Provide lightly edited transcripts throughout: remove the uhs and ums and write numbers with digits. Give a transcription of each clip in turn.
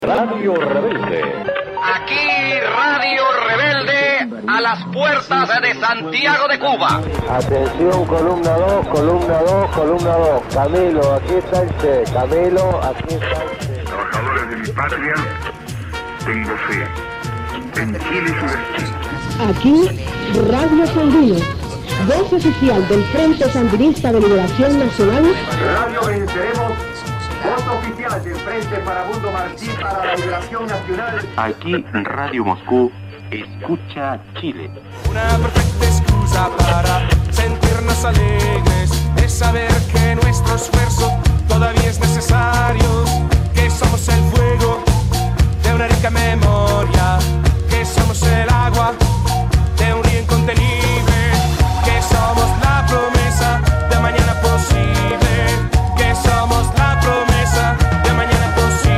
Radio Rebelde. Aquí Radio Rebelde a las puertas de Santiago de Cuba. Atención, columna 2, columna 2, columna 2. Camilo, aquí está el Che. Camilo, aquí está el Che. Trabajadores de mi patria, tengo fe. En Chile su destino. Aquí, Radio Sandino, voz oficial del Frente Sandinista de Liberación Nacional. Radio Venceremos, voz oficial del Frente Farabundo Martí para la Liberación Nacional. Aquí, Radio Moscú, escucha Chile. Una perfecta excusa para sentirnos alegres, de saber que nuestro esfuerzo todavía es necesario, que somos el fuego de una rica memoria, que somos el agua de un río incontenible, que somos la promesa de mañana posible, que somos la promesa de mañana posible.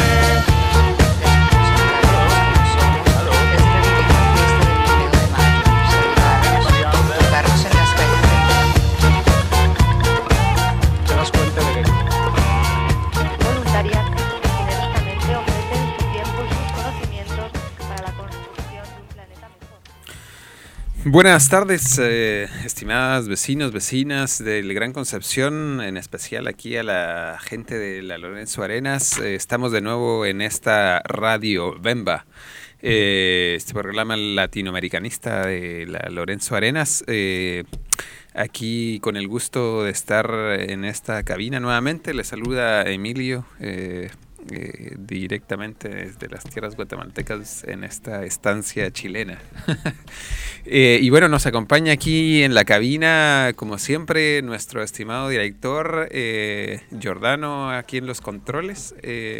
Voluntarias que generosamente ofrecen su tiempo y sus conocimientos para la construcción de un planeta mejor. Buenas tardes, estimadas vecinos, vecinas del Gran Concepción, en especial aquí a la gente de la Lorenzo Arenas. Estamos de nuevo en esta Radio Bemba, este programa latinoamericanista de la Lorenzo Arenas. Aquí con el gusto de estar en esta cabina nuevamente. Les saluda Emilio, directamente desde las tierras guatemaltecas en esta estancia chilena. Y bueno, nos acompaña aquí en la cabina, como siempre, nuestro estimado director Giordano, aquí en los controles.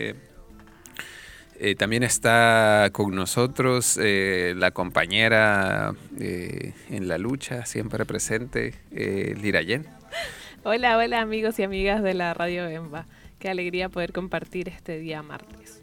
También está con nosotros la compañera en la lucha, siempre presente, Lirayen. Hola, hola amigos y amigas de la Radio Bemba. Qué alegría poder compartir este día martes.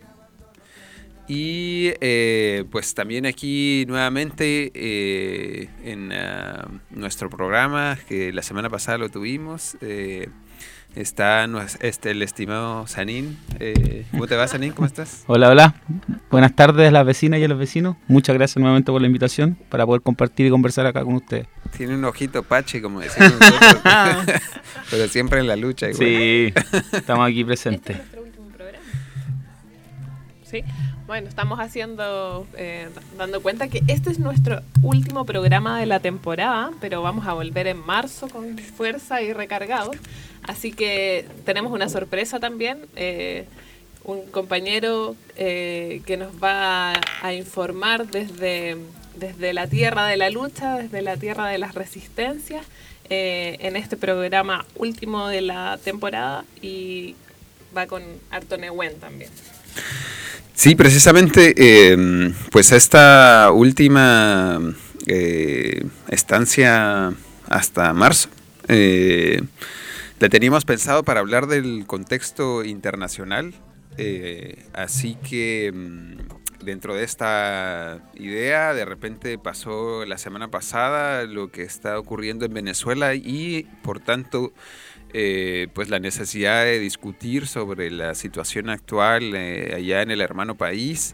Y pues también aquí nuevamente en nuestro programa, que la semana pasada lo tuvimos, está el estimado Sanín. ¿Cómo te va, Sanín? ¿Cómo estás? Hola, hola. Buenas tardes a las vecinas y a los vecinos. Muchas gracias nuevamente por la invitación para poder compartir y conversar acá con ustedes. Tiene un ojito pache, como decimos nosotros, pero siempre en la lucha. Igual. Sí, estamos aquí presentes. ¿Este es nuestro último programa? Sí. Bueno, estamos dando cuenta que este es nuestro último programa de la temporada, pero vamos a volver en marzo con fuerza y recargados. Así que tenemos una sorpresa también, un compañero que nos va a informar desde la tierra de la lucha, desde la tierra de las resistencias, en este programa último de la temporada, y va con harto Nehuen también. Sí, precisamente, pues esta última estancia hasta marzo, la teníamos pensado para hablar del contexto internacional, así que dentro de esta idea, de repente pasó la semana pasada lo que está ocurriendo en Venezuela y, por tanto, pues la necesidad de discutir sobre la situación actual allá en el hermano país,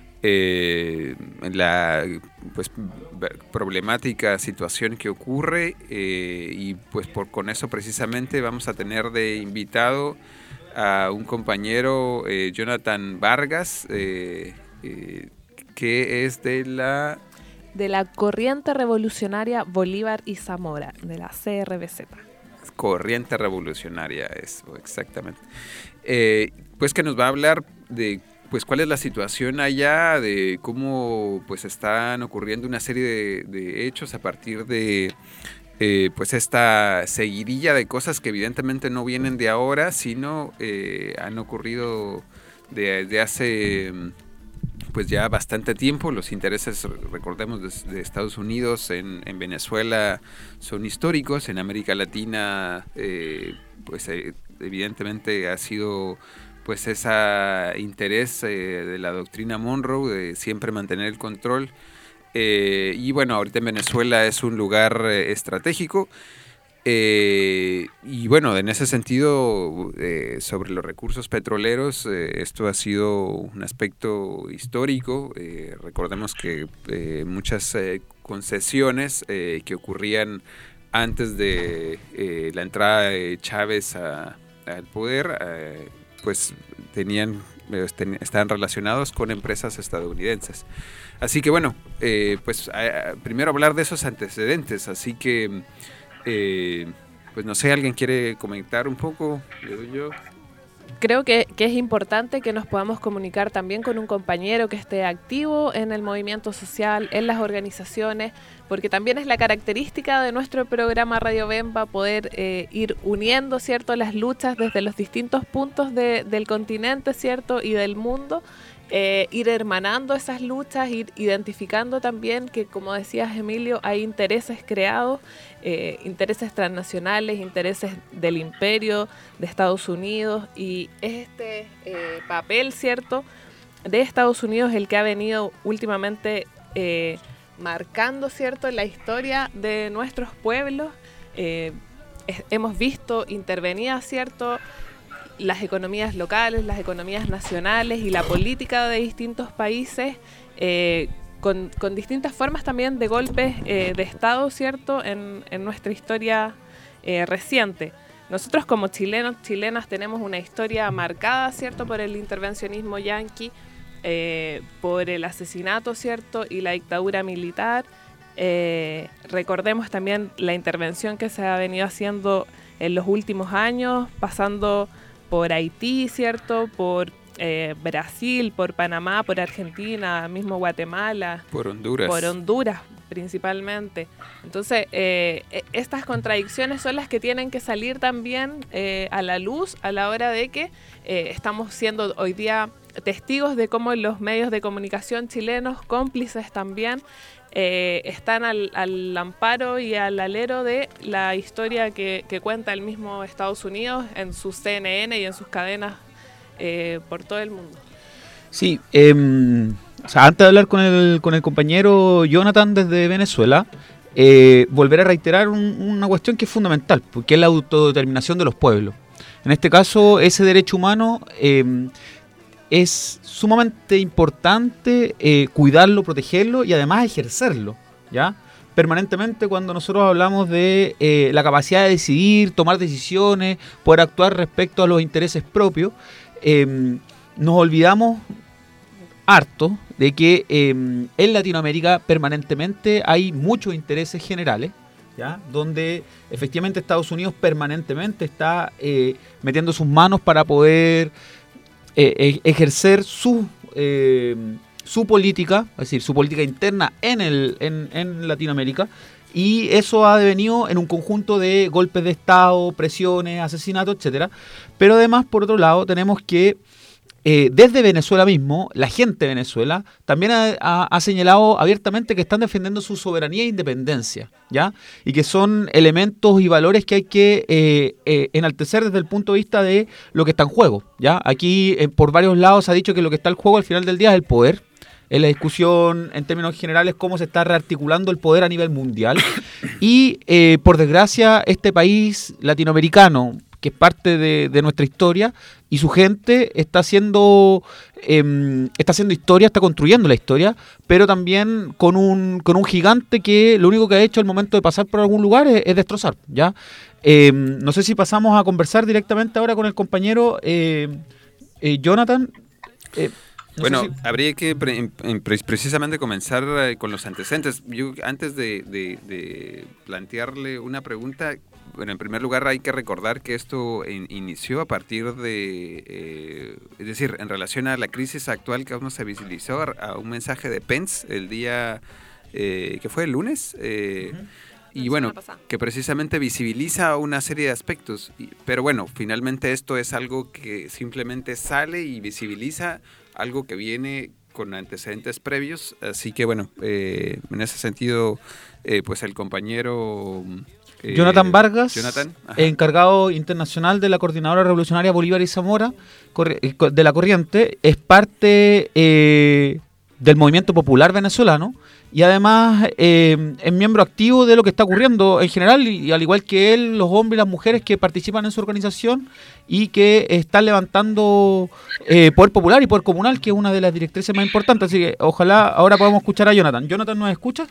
la pues problemática situación que ocurre, y pues con eso precisamente vamos a tener de invitado a un compañero, Jonathan Vargas, que es de la Corriente Revolucionaria Bolívar y Zamora, de la CRBZ. Corriente Revolucionaria, eso, exactamente. Pues que nos va a hablar de pues cuál es la situación allá, de cómo pues están ocurriendo una serie de hechos a partir de pues esta seguidilla de cosas que evidentemente no vienen de ahora, sino han ocurrido desde hace pues ya bastante tiempo. Los intereses, recordemos, de Estados Unidos en Venezuela son históricos. En América Latina pues evidentemente ha sido pues ese interés de la doctrina Monroe de siempre mantener el control, y bueno, ahorita en Venezuela es un lugar estratégico. Y bueno, en ese sentido, sobre los recursos petroleros, esto ha sido un aspecto histórico. Recordemos que muchas concesiones que ocurrían antes de la entrada de Chávez al poder, pues estaban relacionados con empresas estadounidenses. Así que bueno, pues primero hablar de esos antecedentes. Así que pues no sé, ¿alguien quiere comentar un poco? Le doy yo. Creo que es importante que nos podamos comunicar también con un compañero que esté activo en el movimiento social, en las organizaciones, porque también es la característica de nuestro programa Radio Bemba poder ir uniendo, ¿cierto?, las luchas desde los distintos puntos del continente, ¿cierto?, y del mundo. Ir hermanando esas luchas, ir identificando también que, como decías, Emilio, hay intereses creados, intereses transnacionales, intereses del imperio, de Estados Unidos, y es este papel, ¿cierto?, de Estados Unidos el que ha venido últimamente marcando, ¿cierto?, la historia de nuestros pueblos. Hemos visto intervenidas, ¿cierto?, las economías locales, las economías nacionales y la política de distintos países con distintas formas también de golpes de Estado, ¿cierto?, en nuestra historia reciente. Nosotros como chilenos, chilenas, tenemos una historia marcada, ¿cierto?, por el intervencionismo yanqui, por el asesinato, ¿cierto?, y la dictadura militar. Recordemos también la intervención que se ha venido haciendo en los últimos años, pasando por Haití, ¿cierto?, por Brasil, por Panamá, por Argentina, mismo Guatemala. Por Honduras principalmente. Entonces, estas contradicciones son las que tienen que salir también a la luz a la hora de que estamos siendo hoy día testigos de cómo los medios de comunicación chilenos, cómplices también, están al amparo y al alero de la historia que cuenta el mismo Estados Unidos en su CNN y en sus cadenas por todo el mundo. Sí, o sea, antes de hablar con el compañero Jonathan desde Venezuela, volver a reiterar una cuestión que es fundamental, porque es la autodeterminación de los pueblos. En este caso, ese derecho humano es sumamente importante cuidarlo, protegerlo y además ejercerlo, ¿ya? Permanentemente cuando nosotros hablamos de la capacidad de decidir, tomar decisiones, poder actuar respecto a los intereses propios, nos olvidamos harto de que en Latinoamérica permanentemente hay muchos intereses generales, ¿ya?, donde efectivamente Estados Unidos permanentemente está metiendo sus manos para poder ejercer su política, es decir, su política interna en Latinoamérica, y eso ha devenido en un conjunto de golpes de Estado, presiones, asesinatos, etcétera. Pero además, por otro lado, tenemos que desde Venezuela mismo, la gente de Venezuela también ha señalado abiertamente que están defendiendo su soberanía e independencia, ¿ya? Y que son elementos y valores que hay que enaltecer desde el punto de vista de lo que está en juego, ¿ya? Aquí por varios lados se ha dicho que lo que está en juego al final del día es el poder. En la discusión en términos generales cómo se está rearticulando el poder a nivel mundial. Y por desgracia este país latinoamericano, que es parte de nuestra historia, y su gente está haciendo historia, está construyendo la historia, pero también con un gigante que lo único que ha hecho al momento de pasar por algún lugar es destrozar, ¿ya? No sé si pasamos a conversar directamente ahora con el compañero Jonathan. Bueno, habría que precisamente comenzar con los antecedentes. Yo, antes de plantearle una pregunta, bueno, en primer lugar hay que recordar que esto inició a partir de, es decir, en relación a la crisis actual que aún no se visibilizó, a un mensaje de Pence el día, que fue el lunes, y bueno, que precisamente visibiliza una serie de aspectos, pero bueno, finalmente esto es algo que simplemente sale y visibiliza algo que viene con antecedentes previos, así que bueno, en ese sentido, pues el compañero Jonathan Vargas, encargado internacional de la Coordinadora Revolucionaria Bolívar y Zamora, de la Corriente, es parte del movimiento popular venezolano, y además es miembro activo de lo que está ocurriendo en general, y al igual que él, los hombres y las mujeres que participan en su organización y que están levantando poder popular y poder comunal, que es una de las directrices más importantes. Así que ojalá ahora podamos escuchar a Jonathan. Jonathan, ¿nos escuchas?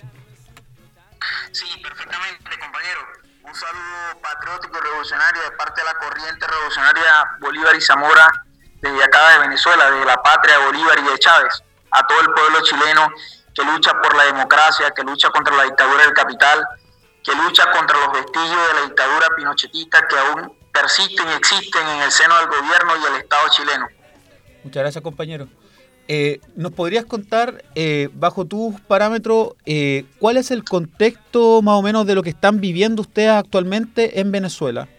Sí, perfectamente, compañero. Un saludo patriótico y revolucionario de parte de la corriente revolucionaria Bolívar y Zamora, desde acá de Venezuela, de la patria de Bolívar y de Chávez, a todo el pueblo chileno que lucha por la democracia, que lucha contra la dictadura del capital, que lucha contra los vestigios de la dictadura pinochetista que aún persisten y existen en el seno del gobierno y el Estado chileno. Muchas gracias, compañero. ¿Nos podrías contar, bajo tus parámetros, cuál es el contexto más o menos de lo que están viviendo ustedes actualmente en Venezuela?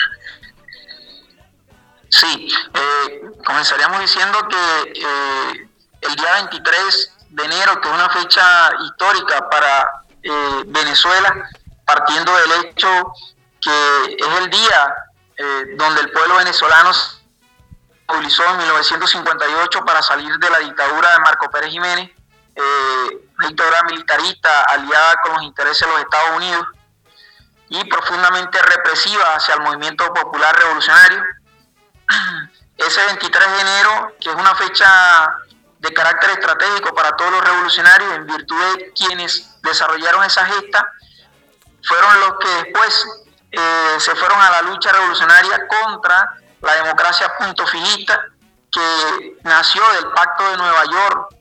Sí, comenzaríamos diciendo que el día 23 de enero, que es una fecha histórica para Venezuela, partiendo del hecho que es el día donde el pueblo venezolano se movilizó en 1958 para salir de la dictadura de Marco Pérez Jiménez, una dictadura militarista aliada con los intereses de los Estados Unidos y profundamente represiva hacia el movimiento popular revolucionario. Ese 23 de enero, que es una fecha de carácter estratégico para todos los revolucionarios, en virtud de quienes desarrollaron esa gesta, fueron los que después se fueron a la lucha revolucionaria contra la democracia puntofijista, que nació del Pacto de Nueva York,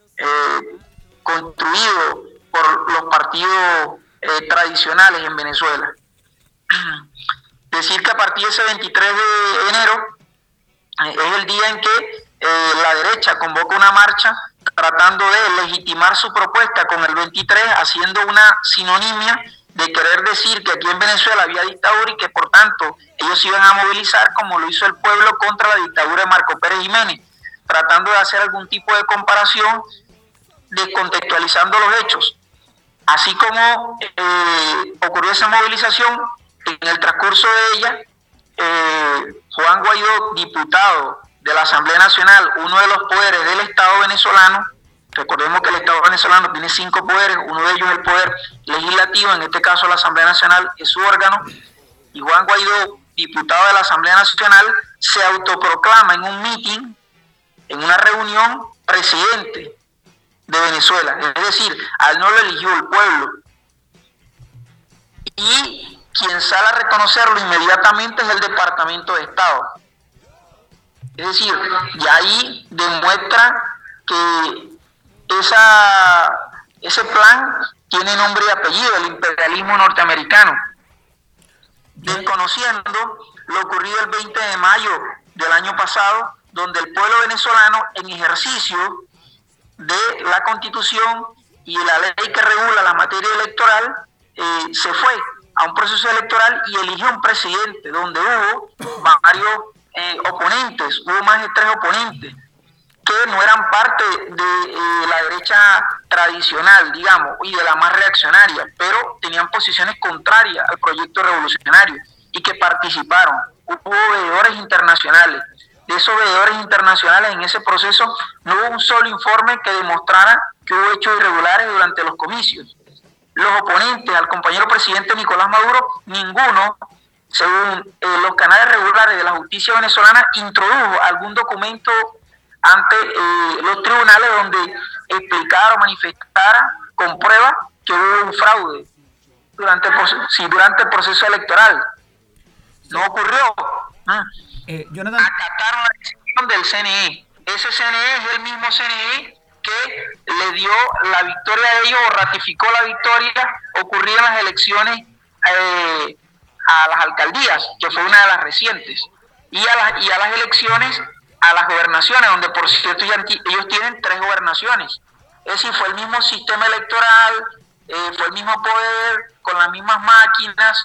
construido por los partidos tradicionales en Venezuela. Decir que a partir de ese 23 de enero es el día en que la derecha convoca una marcha tratando de legitimar su propuesta con el 23, haciendo una sinonimia de querer decir que aquí en Venezuela había dictadura y que por tanto ellos se iban a movilizar como lo hizo el pueblo contra la dictadura de Marco Pérez Jiménez, tratando de hacer algún tipo de comparación, descontextualizando los hechos. Así como ocurrió esa movilización, en el transcurso de ella, Juan Guaidó, diputado de la Asamblea Nacional, uno de los poderes del Estado venezolano, recordemos que el Estado venezolano tiene 5 poderes, uno de ellos es el poder legislativo, en este caso la Asamblea Nacional es su órgano, y Juan Guaidó, diputado de la Asamblea Nacional, se autoproclama en un meeting, en una reunión, presidente de Venezuela. Es decir, a él no lo eligió el pueblo. Y quien sale a reconocerlo inmediatamente es el Departamento de Estado. Es decir, y ahí demuestra que ese plan tiene nombre y apellido, el imperialismo norteamericano, desconociendo lo ocurrido el 20 de mayo del año pasado, donde el pueblo venezolano, en ejercicio de la Constitución y de la ley que regula la materia electoral, se fue a un proceso electoral y eligió un presidente, donde hubo varios oponentes, hubo más de 3 oponentes, que no eran parte de la derecha tradicional, digamos, y de la más reaccionaria, pero tenían posiciones contrarias al proyecto revolucionario y que participaron. Hubo veedores internacionales. De esos veedores internacionales, en ese proceso no hubo un solo informe que demostrara que hubo hechos irregulares durante los comicios. Los oponentes al compañero presidente Nicolás Maduro, ninguno, según los canales regulares de la justicia venezolana, introdujo algún documento ante los tribunales donde explicara o manifestara con pruebas que hubo un fraude durante el proceso electoral. No ocurrió. Jonathan, acataron la decisión del CNE. Ese CNE es el mismo CNE que le dio la victoria a ellos, o ratificó la victoria ocurrida en las elecciones a las alcaldías, que fue una de las recientes, y a las elecciones a las gobernaciones, donde por cierto ellos tienen 3 gobernaciones. Es decir, fue el mismo sistema electoral, fue el mismo poder, con las mismas máquinas,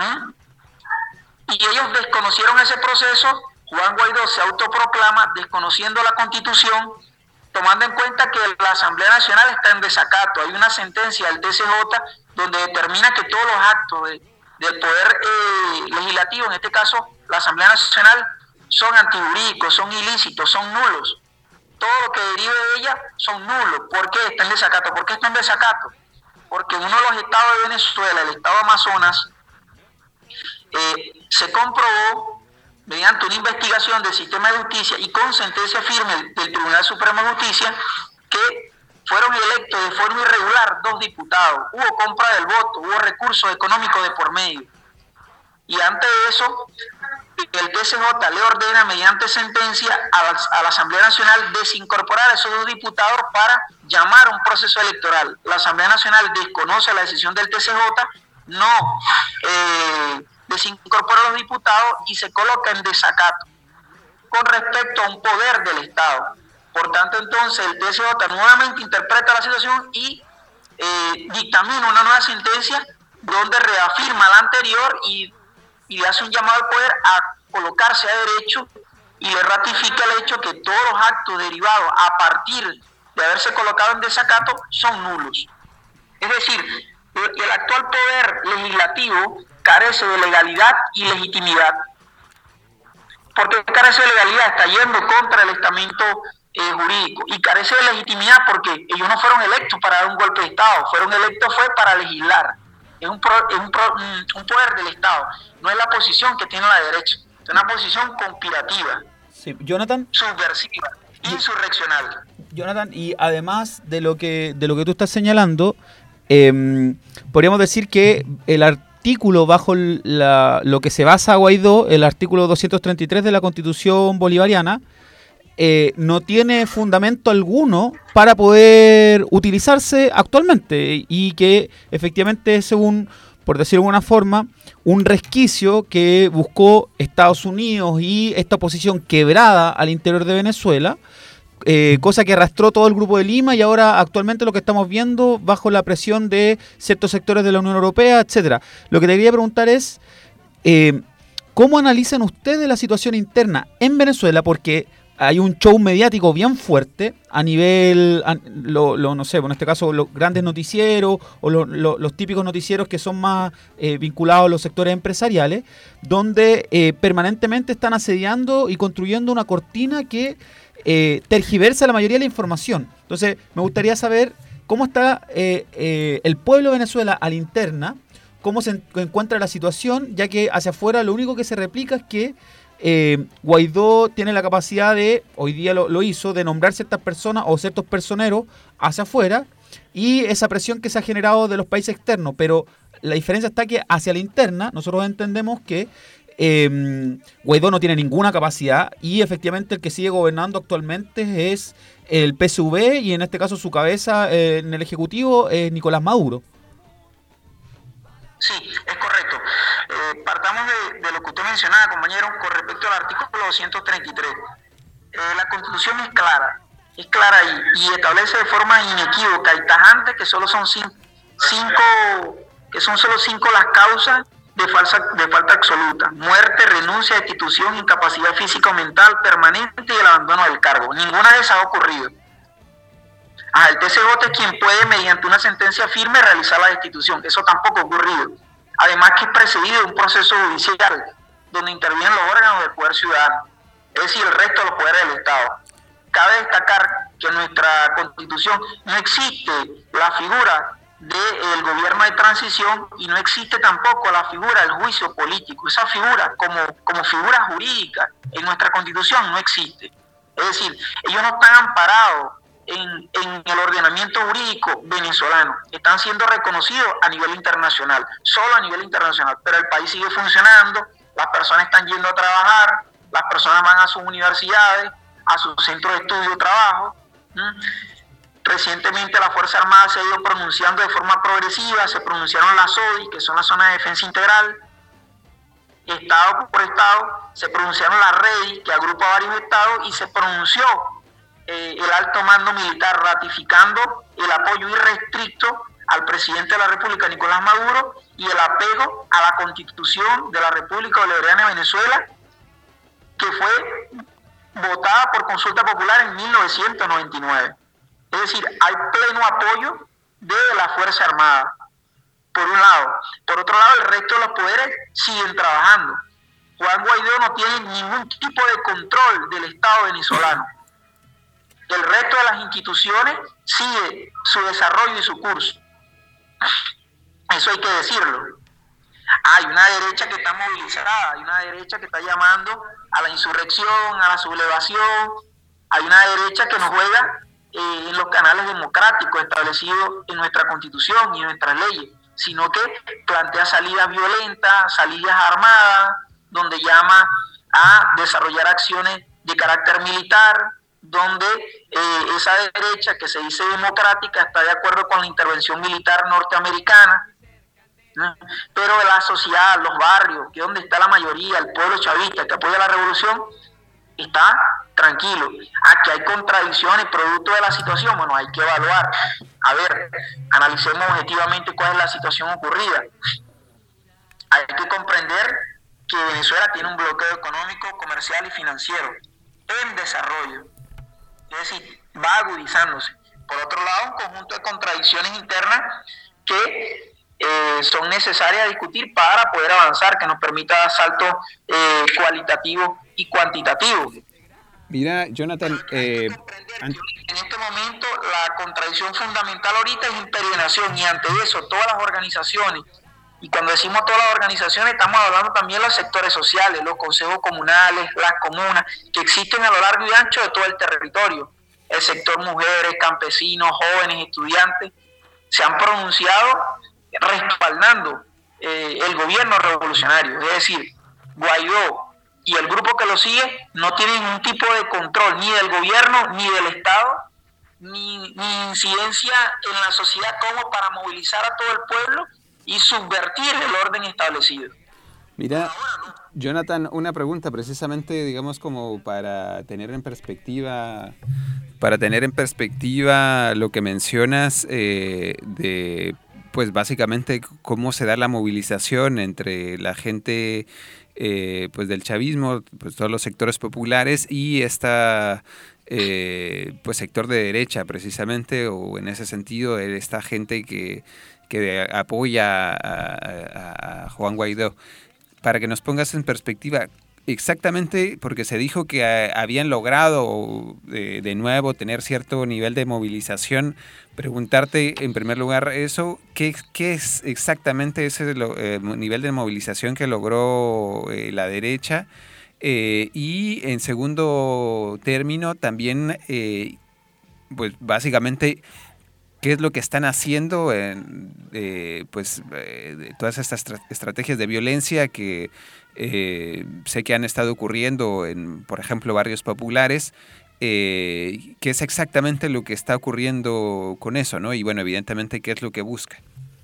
y ellos desconocieron ese proceso. Juan Guaidó se autoproclama desconociendo la Constitución, tomando en cuenta que la Asamblea Nacional está en desacato. Hay una sentencia del TCJ donde determina que todos los actos del poder legislativo, en este caso la Asamblea Nacional, son antijurídicos, son ilícitos, son nulos. todo lo que derive de ella son nulos. ¿Por qué está en desacato? ¿Por qué está en desacato? Porque uno de los estados de Venezuela, el estado Amazonas, se comprobó mediante una investigación del sistema de justicia y con sentencia firme del Tribunal Supremo de Justicia que fueron electos de forma irregular 2 diputados. Hubo compra del voto, hubo recursos económicos de por medio. Y ante eso, el TSJ le ordena mediante sentencia a la Asamblea Nacional desincorporar a esos 2 diputados para llamar a un proceso electoral. La Asamblea Nacional desconoce la decisión del TSJ, no desincorpora a los diputados y se coloca en desacato con respecto a un poder del Estado. Por tanto, entonces, el TSJ nuevamente interpreta la situación y dictamina una nueva sentencia donde reafirma la anterior y le hace un llamado al poder a colocarse a derecho y le ratifica el hecho que todos los actos derivados a partir de haberse colocado en desacato son nulos. Es decir, el actual poder legislativo carece de legalidad y legitimidad. ¿Por qué carece de legalidad? Está yendo contra el estamento jurídico, y carece de legitimidad porque ellos no fueron electos para dar un golpe de Estado, fueron electos fue para legislar. Es un poder del Estado, no es la posición que tiene la derecha, es una posición conspirativa, sí, Jonathan, subversiva, insurreccional. Jonathan, y además de lo que tú estás señalando, podríamos decir que el artículo bajo lo que se basa Guaidó, el artículo 233 de la Constitución bolivariana, no tiene fundamento alguno para poder utilizarse actualmente y que efectivamente es, según, por decirlo de alguna forma, un resquicio que buscó Estados Unidos y esta oposición quebrada al interior de Venezuela, cosa que arrastró todo el Grupo de Lima y ahora actualmente lo que estamos viendo bajo la presión de ciertos sectores de la Unión Europea, etcétera. Lo que te quería preguntar es, ¿cómo analizan ustedes la situación interna en Venezuela? Porque hay un show mediático bien fuerte a nivel, no sé, en este caso los grandes noticieros o los típicos noticieros que son más vinculados a los sectores empresariales, donde permanentemente están asediando y construyendo una cortina que tergiversa la mayoría de la información. Entonces, me gustaría saber cómo está el pueblo de Venezuela a la interna, cómo se encuentra la situación, ya que hacia afuera lo único que se replica es que Guaidó tiene la capacidad de, hoy día lo hizo, de nombrar ciertas personas o ciertos personeros hacia afuera y esa presión que se ha generado de los países externos, pero la diferencia está que hacia la interna nosotros entendemos que Guaidó no tiene ninguna capacidad y efectivamente el que sigue gobernando actualmente es el PSV y en este caso su cabeza en el Ejecutivo es Nicolás Maduro. Sí, es correcto. Partamos de lo que usted mencionaba, compañero, con respecto al artículo 233. La Constitución es clara ahí y establece de forma inequívoca y tajante que solo son cinco las causas de falta absoluta: muerte, renuncia, destitución, incapacidad física o mental permanente y el abandono del cargo. Ninguna de esas ha ocurrido. El TSJ es quien puede, mediante una sentencia firme, realizar la destitución. Eso tampoco ha ocurrido. Además que es precedido de un proceso judicial donde intervienen los órganos del poder ciudadano, es decir, el resto de los poderes del Estado. Cabe destacar que en nuestra Constitución no existe la figura del gobierno de transición y no existe tampoco la figura del juicio político. Esa figura como figura jurídica en nuestra Constitución no existe. Es decir, ellos no están amparados en el ordenamiento jurídico venezolano, están siendo reconocidos a nivel internacional, solo a nivel internacional, pero el país sigue funcionando, las personas están yendo a trabajar, las personas van a sus universidades, a sus centros de estudio y trabajo. Recientemente la Fuerza Armada se ha ido pronunciando de forma progresiva, se pronunciaron las SODI, que son las zonas de defensa integral, estado por estado, se pronunciaron las REDI, que agrupa varios estados, y se pronunció el alto mando militar ratificando el apoyo irrestricto al presidente de la República, Nicolás Maduro, y el apego a la Constitución de la República Bolivariana de Venezuela, que fue votada por consulta popular en 1999. Es decir, hay pleno apoyo de la Fuerza Armada, por un lado. Por otro lado, el resto de los poderes siguen trabajando. Juan Guaidó no tiene ningún tipo de control del Estado venezolano. el resto de las instituciones sigue su desarrollo y su curso. Eso hay que decirlo. Hay una derecha que está movilizada, hay una derecha que está llamando a la insurrección, a la sublevación, hay una derecha que nos juega en los canales democráticos establecidos en nuestra Constitución y en nuestras leyes, sino que plantea salidas violentas, salidas armadas, donde llama a desarrollar acciones de carácter militar, donde esa derecha que se dice democrática está de acuerdo con la intervención militar norteamericana, ¿no? Pero la sociedad, los barrios, que es donde está la mayoría, el pueblo chavista que apoya la revolución, está tranquilo. Aquí hay contradicciones producto de la situación, bueno, hay que evaluar. A ver, analicemos objetivamente cuál es la situación ocurrida. Hay que comprender que Venezuela tiene un bloqueo económico, comercial y financiero en desarrollo. Es decir, va agudizándose. Por otro lado, un conjunto de contradicciones internas que son necesarias discutir para poder avanzar, que nos permita dar saltos cualitativos y cuantitativos. Mira, Jonathan, en este momento la contradicción fundamental ahorita es imperio-nación, y ante eso todas las organizaciones, y cuando decimos todas las organizaciones estamos hablando también de los sectores sociales, los consejos comunales, las comunas, que existen a lo largo y ancho de todo el territorio, el sector mujeres, campesinos, jóvenes, estudiantes, se han pronunciado respaldando el gobierno revolucionario. Es decir, Guaidó y el grupo que lo sigue no tienen ningún tipo de control ni del gobierno, ni del Estado, ni incidencia en la sociedad como para movilizar a todo el pueblo y subvertir el orden establecido. Mira, Jonathan, una pregunta precisamente, digamos, como para tener en perspectiva lo que mencionas de, pues básicamente cómo se da la movilización entre la gente pues del chavismo, pues todos los sectores populares y esta pues sector de derecha precisamente, o en ese sentido esta gente que apoya a Juan Guaidó. Para que nos pongas en perspectiva, exactamente, porque se dijo que habían logrado de nuevo tener cierto nivel de movilización, preguntarte en primer lugar eso, ¿qué es exactamente ese nivel de movilización que logró la derecha? Y en segundo término también, pues básicamente, ¿qué es lo que están haciendo todas estas estrategias de violencia que sé que han estado ocurriendo en, por ejemplo, barrios populares? ¿Qué es exactamente lo que está ocurriendo con eso, ¿no? Y bueno, evidentemente, ¿qué es lo que busca?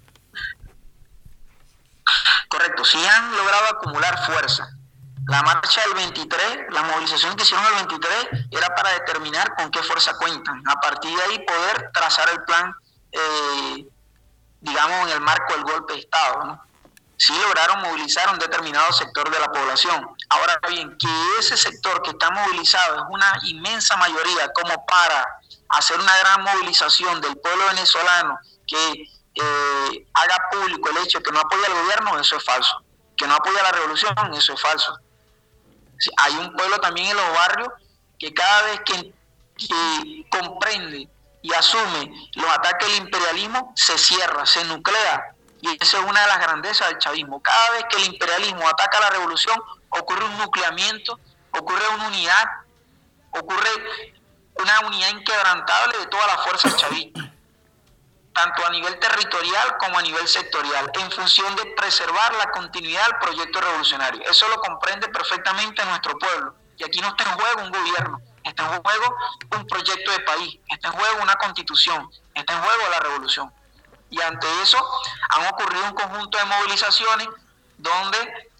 Correcto, sí han logrado acumular fuerza. La marcha del 23, la movilización que hicieron el 23 era para determinar con qué fuerza cuentan. A partir de ahí poder trazar el plan, digamos, en el marco del golpe de Estado, ¿no? Sí lograron movilizar un determinado sector de la población. Ahora bien, que ese sector que está movilizado es una inmensa mayoría como para hacer una gran movilización del pueblo venezolano que haga público el hecho de que no apoya al gobierno, eso es falso. Que no apoya la revolución, eso es falso. Hay un pueblo también en los barrios que cada vez que comprende y asume los ataques del imperialismo, se cierra, se nuclea. Y esa es una de las grandezas del chavismo. Cada vez que el imperialismo ataca a la revolución, ocurre un nucleamiento, ocurre una unidad, ocurre una unidad inquebrantable de todas las fuerzas chavistas, tanto a nivel territorial como a nivel sectorial, en función de preservar la continuidad del proyecto revolucionario. Eso lo comprende perfectamente nuestro pueblo. Y aquí no está en juego un gobierno, está en juego un proyecto de país, está en juego una constitución, está en juego la revolución. Y ante eso han ocurrido un conjunto de movilizaciones donde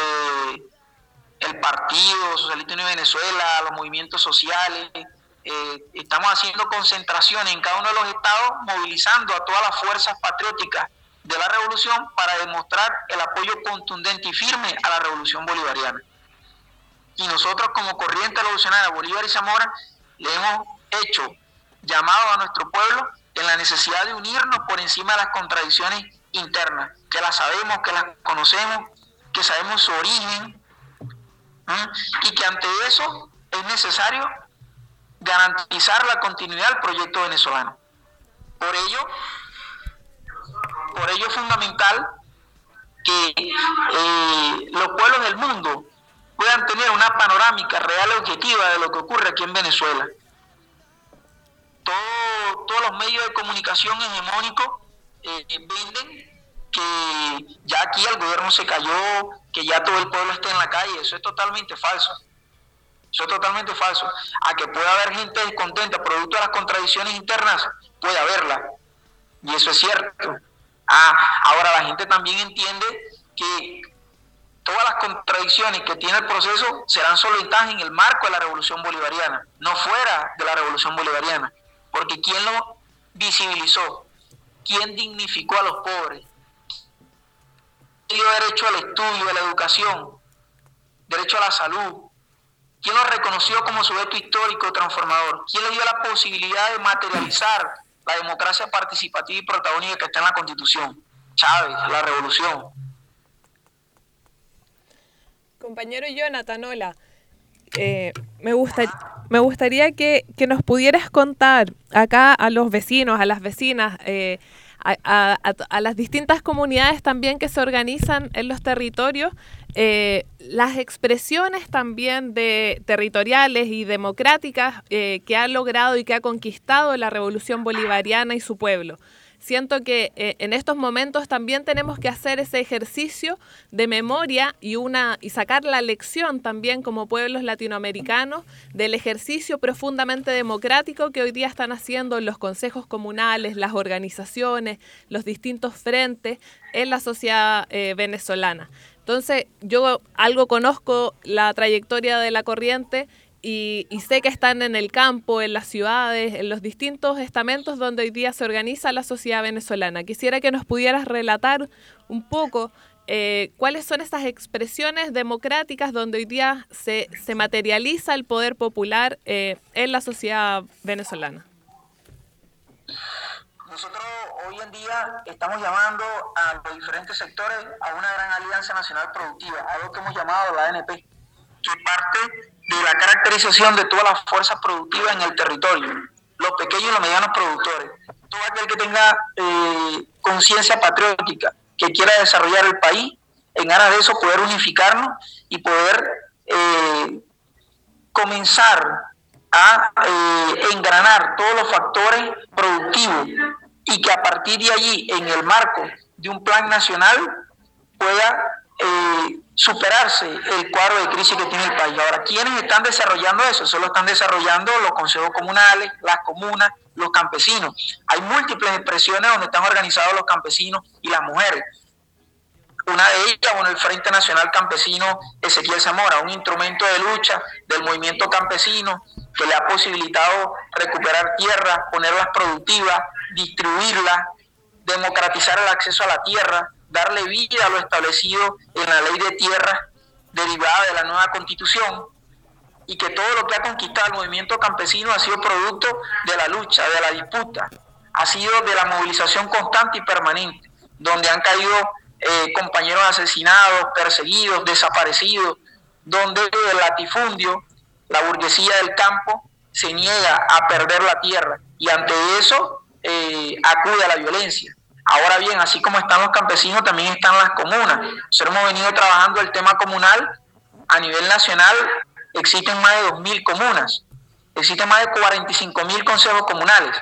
el Partido Socialista Unido de Venezuela, los movimientos sociales, estamos haciendo concentraciones en cada uno de los estados, movilizando a todas las fuerzas patrióticas de la revolución para demostrar el apoyo contundente y firme a la revolución bolivariana. Y nosotros, como corriente revolucionaria Bolívar y Zamora, le hemos hecho llamado a nuestro pueblo en la necesidad de unirnos por encima de las contradicciones internas, que las sabemos, que las conocemos, que sabemos su origen, y que ante eso es necesario garantizar la continuidad del proyecto venezolano. Por ello es fundamental que los pueblos del mundo puedan tener una panorámica real y objetiva de lo que ocurre aquí en Venezuela. Todos los medios de comunicación hegemónicos venden que ya aquí el gobierno se cayó, que ya todo el pueblo está en la calle. Eso es totalmente falso. Eso es totalmente falso. A que pueda haber gente descontenta producto de las contradicciones internas, puede haberla. Y eso es cierto. Ahora la gente también entiende que todas las contradicciones que tiene el proceso serán solventadas en el marco de la revolución bolivariana, no fuera de la revolución bolivariana. Porque ¿quién lo visibilizó? ¿Quién dignificó a los pobres? ¿Quién dio derecho al estudio, a la educación, derecho a la salud? ¿Quién lo reconoció como sujeto histórico transformador? ¿Quién le dio la posibilidad de materializar la democracia participativa y protagónica que está en la Constitución? Chávez, la revolución. Compañero Jonathan, hola. Me gustaría que nos pudieras contar acá a los vecinos, a las vecinas, a las distintas comunidades también que se organizan en los territorios, las expresiones también territoriales y democráticas que ha logrado y que ha conquistado la Revolución Bolivariana y su pueblo. Siento que en estos momentos también tenemos que hacer ese ejercicio de memoria y sacar la lección también como pueblos latinoamericanos del ejercicio profundamente democrático que hoy día están haciendo los consejos comunales, las organizaciones, los distintos frentes en la sociedad venezolana. Entonces, yo algo conozco la trayectoria de la corriente y sé que están en el campo, en las ciudades, en los distintos estamentos donde hoy día se organiza la sociedad venezolana. Quisiera que nos pudieras relatar un poco cuáles son estas expresiones democráticas donde hoy día se materializa el poder popular en la sociedad venezolana. Nosotros hoy en día estamos llamando a los diferentes sectores a una gran alianza nacional productiva, algo que hemos llamado la ANP, que parte de la caracterización de todas las fuerzas productivas en el territorio, los pequeños y los medianos productores, todo aquel que tenga conciencia patriótica, que quiera desarrollar el país, en aras de eso poder unificarnos y poder comenzar a engranar todos los factores productivos y que a partir de allí, en el marco de un plan nacional, pueda superarse el cuadro de crisis que tiene el país. Ahora, ¿quiénes están desarrollando eso? Eso lo están desarrollando los consejos comunales, las comunas, los campesinos. Hay múltiples expresiones donde están organizados los campesinos y las mujeres. Una de ellas, el Frente Nacional Campesino Ezequiel Zamora, un instrumento de lucha del movimiento campesino que le ha posibilitado recuperar tierras, ponerlas productivas, distribuirlas, democratizar el acceso a la tierra, darle vida a lo establecido en la ley de tierras derivada de la nueva Constitución, y que todo lo que ha conquistado el movimiento campesino ha sido producto de la lucha, de la disputa, ha sido de la movilización constante y permanente, donde han caído compañeros asesinados, perseguidos, desaparecidos, donde el latifundio, la burguesía del campo, se niega a perder la tierra y ante eso acude a la violencia. Ahora bien, así como están los campesinos, también están las comunas. Nosotros hemos venido trabajando el tema comunal a nivel nacional. Existen más de 2.000 comunas, existen más de 45.000 consejos comunales,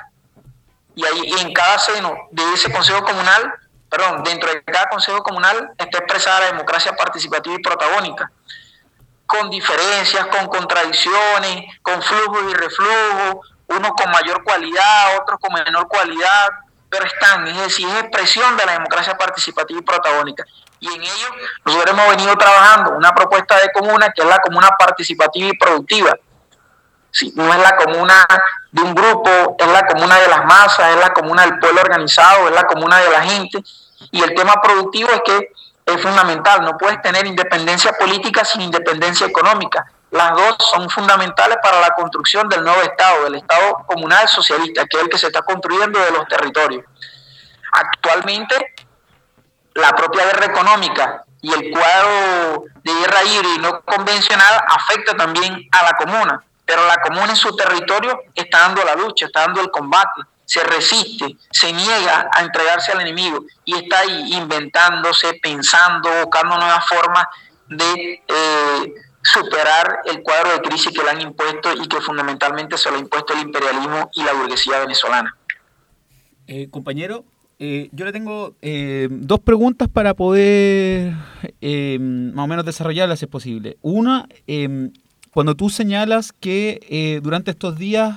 y ahí en cada seno de ese consejo comunal, dentro de cada consejo comunal está expresada la democracia participativa y protagónica, con diferencias, con contradicciones, con flujos y reflujos, unos con mayor cualidad, otros con menor cualidad, pero están, es decir, es expresión de la democracia participativa y protagónica. Y en ello nosotros hemos venido trabajando una propuesta de comuna que es la comuna participativa y productiva. Sí, no es la comuna de un grupo, es la comuna de las masas, es la comuna del pueblo organizado, es la comuna de la gente. Y el tema productivo es que es fundamental, no puedes tener independencia política sin independencia económica. Las dos son fundamentales para la construcción del nuevo Estado, del Estado comunal socialista, que es el que se está construyendo de los territorios. Actualmente, la propia guerra económica y el cuadro de guerra híbrida y no convencional afecta también a la comuna. pero la comuna en su territorio está dando la lucha, está dando el combate, se resiste, se niega a entregarse al enemigo y está ahí inventándose, pensando, buscando nuevas formas de superar el cuadro de crisis que le han impuesto y que fundamentalmente se lo ha impuesto el imperialismo y la burguesía venezolana. Compañero, yo le tengo 2 preguntas para poder más o menos desarrollarlas si es posible. Una, cuando tú señalas que durante estos días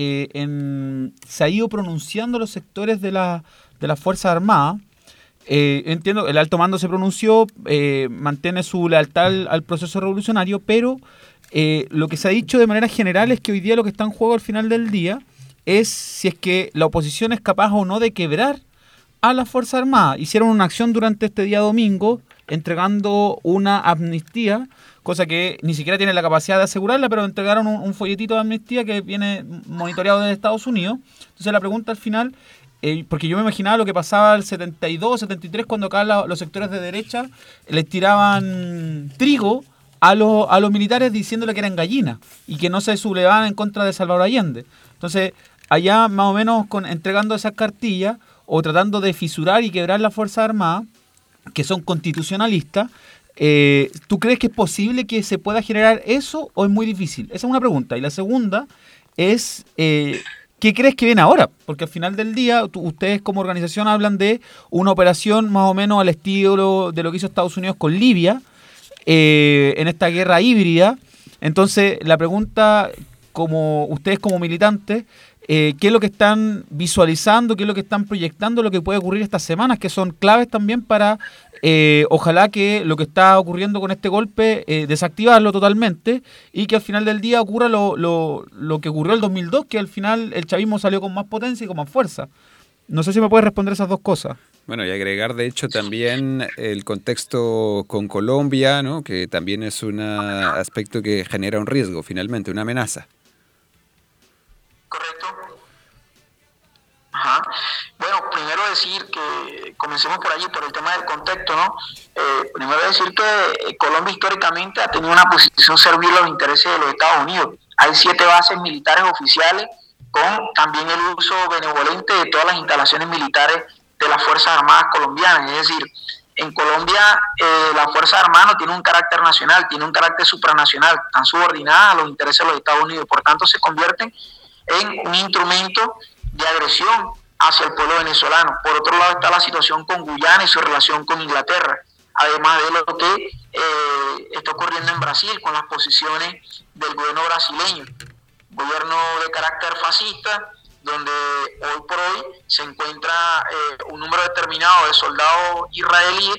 se ha ido pronunciando los sectores de las Fuerzas Armadas, entiendo, el alto mando se pronunció, mantiene su lealtad al proceso revolucionario, pero lo que se ha dicho de manera general es que hoy día lo que está en juego al final del día es si es que la oposición es capaz o no de quebrar a las Fuerzas Armadas. Hicieron una acción durante este día domingo entregando una amnistía, cosa que ni siquiera tiene la capacidad de asegurarla, pero entregaron un folletito de amnistía que viene monitoreado desde Estados Unidos. Entonces la pregunta al final, porque yo me imaginaba lo que pasaba el 72, 73, cuando acá los sectores de derecha les tiraban trigo a los militares diciéndole que eran gallinas y que no se sublevaban en contra de Salvador Allende. Entonces, allá más o menos entregando esas cartillas o tratando de fisurar y quebrar las Fuerzas Armadas, que son constitucionalistas, ¿tú crees que es posible que se pueda generar eso o es muy difícil? Esa es una pregunta. Y la segunda es, ¿qué crees que viene ahora? Porque al final del día, ustedes como organización hablan de una operación más o menos al estilo de lo que hizo Estados Unidos con Libia, en esta guerra híbrida. Entonces, la pregunta, como ustedes como militantes, ¿qué es lo que están visualizando, qué es lo que están proyectando, lo que puede ocurrir estas semanas, que son claves también para, ojalá que lo que está ocurriendo con este golpe, desactivarlo totalmente y que al final del día ocurra lo que ocurrió en el 2002, que al final el chavismo salió con más potencia y con más fuerza? No sé si me puedes responder esas dos cosas. Bueno, y agregar de hecho también el contexto con Colombia, ¿no? Que también es un aspecto que genera un riesgo, finalmente, una amenaza. Correcto. Ajá. Bueno, primero decir que, comencemos por allí, por el tema del contexto, ¿no? Primero decir que Colombia históricamente ha tenido una posición servil a los intereses de los Estados Unidos. Hay 7 bases militares oficiales con también el uso benevolente de todas las instalaciones militares de las Fuerzas Armadas colombianas. Es decir, en Colombia las Fuerzas Armadas no tienen un carácter nacional, tienen un carácter supranacional, están subordinadas a los intereses de los Estados Unidos, por tanto se convierten en un instrumento de agresión hacia el pueblo venezolano. Por otro lado está la situación con Guyana y su relación con Inglaterra, además de lo que está ocurriendo en Brasil con las posiciones del gobierno brasileño, gobierno de carácter fascista, donde hoy por hoy se encuentra un número determinado de soldados israelíes,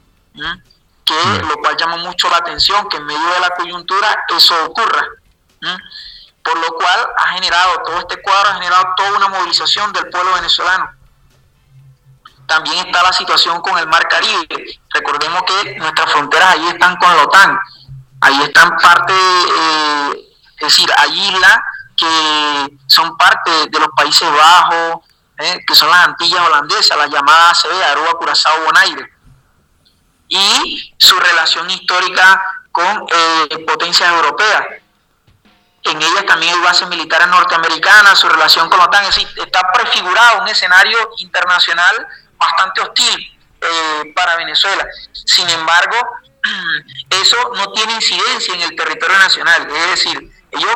lo cual llama mucho la atención que en medio de la coyuntura eso ocurra, por lo cual ha generado todo este cuadro, ha generado toda una movilización del pueblo venezolano. También está la situación con el Mar Caribe. Recordemos que nuestras fronteras ahí están con la OTAN, ahí están parte, es decir, hay islas que son parte de los Países Bajos, que son las Antillas holandesas, las llamadas ACB, Aruba, Curazao, Bonaire, y su relación histórica con potencias europeas. En ellas también hay bases militares norteamericanas, su relación con la OTAN, es decir, está prefigurado un escenario internacional bastante hostil para Venezuela. Sin embargo, eso no tiene incidencia en el territorio nacional, es decir, ellos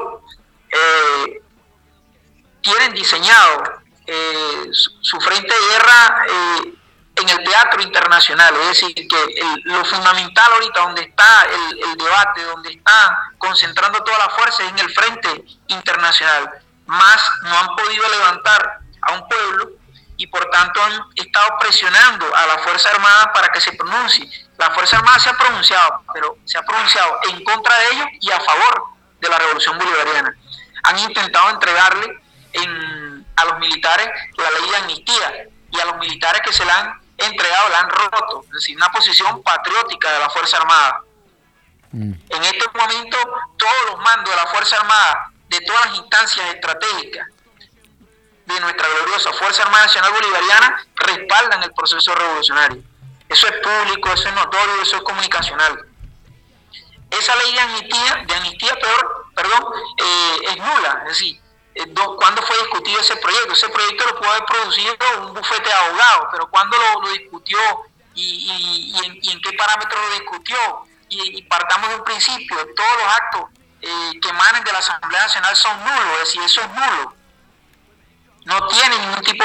tienen diseñado su frente de guerra en el teatro internacional, es decir, que lo fundamental ahorita, donde está el debate, donde están concentrando toda la fuerza es en el frente internacional, más no han podido levantar a un pueblo y por tanto han estado presionando a la Fuerza Armada para que se pronuncie. La Fuerza Armada se ha pronunciado, pero se ha pronunciado en contra de ellos y a favor de la Revolución Bolivariana. Han intentado entregarle a los militares la ley de amnistía y a los militares que se la han entregado la han roto, es decir, una posición patriótica de la Fuerza Armada. En este momento todos los mandos de la Fuerza Armada, de todas las instancias estratégicas de nuestra gloriosa Fuerza Armada Nacional Bolivariana respaldan el proceso revolucionario. Eso es público, eso es notorio, eso es comunicacional. Esa ley de amnistía es nula. Es decir, ¿cuándo fue discutido ese proyecto? Ese proyecto lo pudo haber producido un bufete de abogados, pero ¿cuándo lo discutió y en qué parámetros lo discutió? Y partamos de un principio: todos los actos que emanen de la Asamblea Nacional son nulos, es decir, eso es nulo. No tiene ningún tipo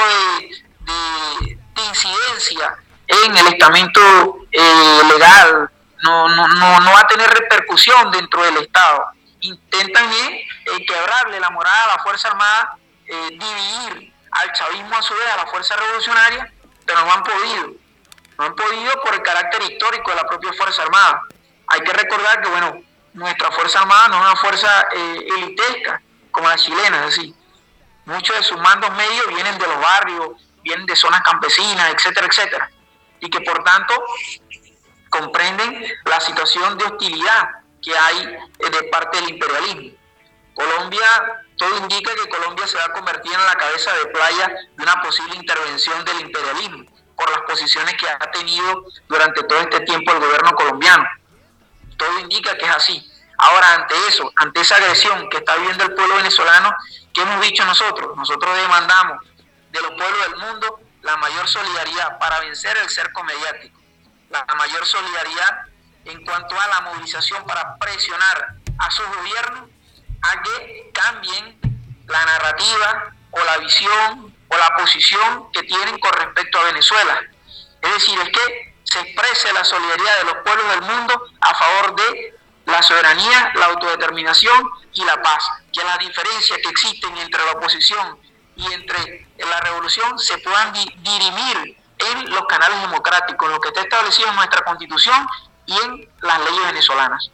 de incidencia en el estamento legal, no va a tener repercusión dentro del Estado. Intentan quebrarle la moral a la Fuerza Armada, dividir al chavismo a su vez, a la Fuerza Revolucionaria, pero no han podido. No han podido por el carácter histórico de la propia Fuerza Armada. Hay que recordar que, bueno, nuestra Fuerza Armada no es una fuerza elitesca como la chilena, es decir, muchos de sus mandos medios vienen de los barrios, vienen de zonas campesinas, etcétera, etcétera, y que por tanto comprenden la situación de hostilidad que hay de parte del imperialismo. Colombia, todo indica que Colombia se va a convertir en la cabeza de playa de una posible intervención del imperialismo por las posiciones que ha tenido durante todo este tiempo el gobierno colombiano. Todo indica que es así. Ahora, ante eso, ante esa agresión que está viviendo el pueblo venezolano, ¿qué hemos dicho nosotros? Nosotros demandamos de los pueblos del mundo la mayor solidaridad para vencer el cerco mediático, la mayor solidaridad en cuanto a la movilización para presionar a sus gobiernos a que cambien la narrativa o la visión o la posición que tienen con respecto a Venezuela. Es decir, es que se exprese la solidaridad de los pueblos del mundo a favor de la soberanía, la autodeterminación y la paz, que las diferencias que existen entre la oposición y entre la revolución se puedan dirimir en los canales democráticos, en lo que está establecido en nuestra Constitución y en las leyes venezolanas.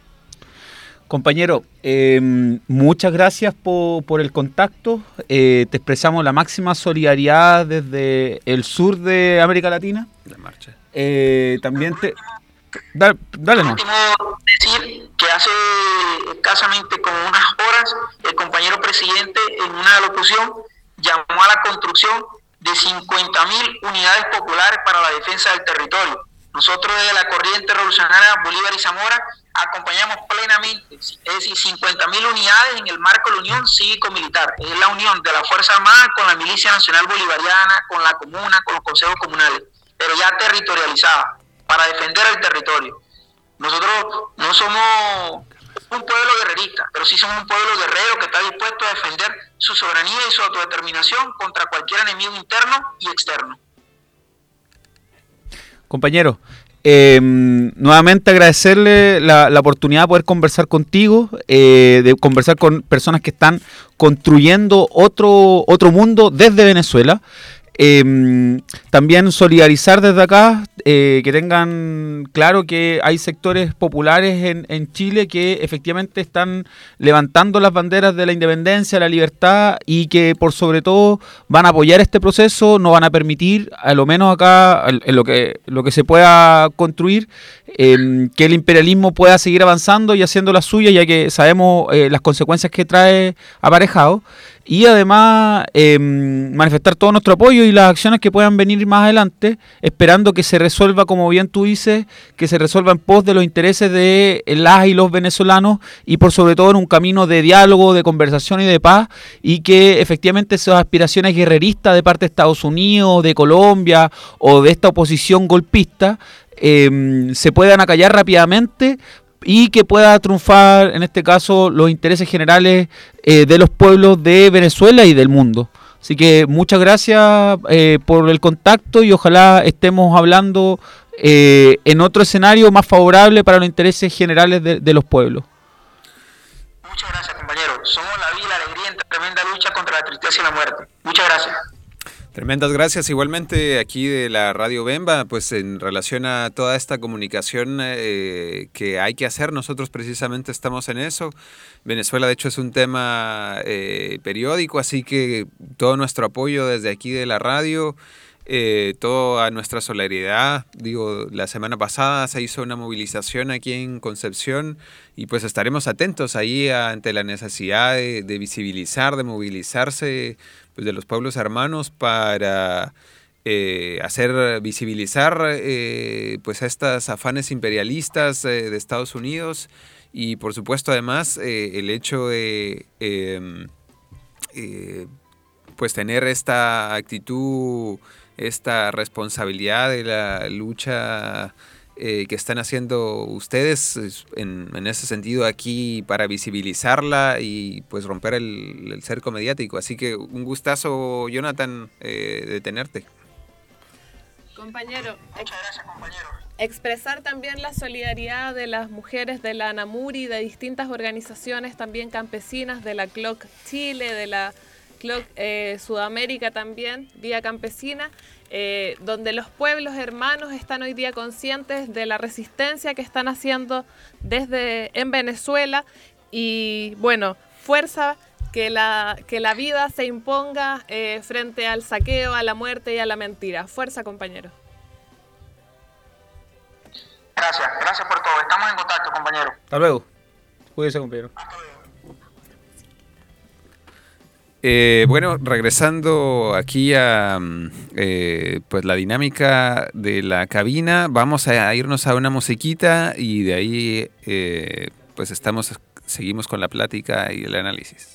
Compañero, muchas gracias por el contacto. Te expresamos la máxima solidaridad desde el sur de América Latina. La marcha. También te... Dale, no. Decir que hace escasamente como unas horas el compañero presidente en una alocución llamó a la construcción de 50.000 unidades populares para la defensa del territorio. Nosotros desde la corriente revolucionaria Bolívar y Zamora acompañamos plenamente, es decir, 50.000 unidades en el marco de la Unión Cívico-Militar. Es la unión de la Fuerza Armada con la Milicia Nacional Bolivariana, con la comuna, con los consejos comunales, pero ya territorializada, para defender el territorio. Nosotros no somos un pueblo guerrerista, pero sí somos un pueblo guerrero que está dispuesto a defender su soberanía y su autodeterminación contra cualquier enemigo interno y externo. Compañero, nuevamente agradecerle la oportunidad de poder conversar contigo, de conversar con personas que están construyendo otro mundo desde Venezuela. También solidarizar desde acá, que tengan claro que hay sectores populares en Chile que efectivamente están levantando las banderas de la independencia, la libertad, y que por sobre todo van a apoyar este proceso, no van a permitir, a lo menos acá, en lo que se pueda construir, que el imperialismo pueda seguir avanzando y haciendo la suya, ya que sabemos las consecuencias que trae aparejado. Y además manifestar todo nuestro apoyo y las acciones que puedan venir más adelante, esperando que se resuelva, como bien tú dices, que se resuelva en pos de los intereses de las y los venezolanos, y por sobre todo en un camino de diálogo, de conversación y de paz, y que efectivamente esas aspiraciones guerreristas de parte de Estados Unidos, de Colombia o de esta oposición golpista se puedan acallar rápidamente, y que pueda triunfar, en este caso, los intereses generales de los pueblos de Venezuela y del mundo. Así que muchas gracias por el contacto, y ojalá estemos hablando en otro escenario más favorable para los intereses generales de los pueblos. Muchas gracias, compañero. Somos la vida y la alegría en tremenda lucha contra la tristeza y la muerte. Muchas gracias. Tremendas gracias. Igualmente aquí de la Radio Bemba, pues en relación a toda esta comunicación que hay que hacer, nosotros precisamente estamos en eso. Venezuela, de hecho, es un tema periódico, así que todo nuestro apoyo desde aquí de la radio, toda nuestra solidaridad. Digo, la semana pasada se hizo una movilización aquí en Concepción, y pues estaremos atentos ahí ante la necesidad de visibilizar, de movilizarse, pues, de los pueblos hermanos para hacer visibilizar pues estas afanes imperialistas de Estados Unidos, Y por supuesto además el hecho de pues tener esta actitud, esta responsabilidad de la lucha que están haciendo ustedes en ese sentido aquí para visibilizarla y pues romper el cerco mediático. Así que un gustazo, Jonathan, de tenerte. Compañero, Muchas gracias, compañero. expresar también la solidaridad de las mujeres de la ANAMURI, de distintas organizaciones también campesinas, de la CLOC Chile, de la CLOC Sudamérica también, Vía Campesina, donde los pueblos hermanos están hoy día conscientes de la resistencia que están haciendo en Venezuela y bueno, fuerza que la vida se imponga frente al saqueo, a la muerte y a la mentira. Fuerza, compañero. Gracias por todo. Estamos en contacto, compañero. Hasta luego. Cuídese, compañero. Bueno, regresando aquí a pues la dinámica de la cabina, vamos a irnos a una musiquita y de ahí pues seguimos con la plática y el análisis.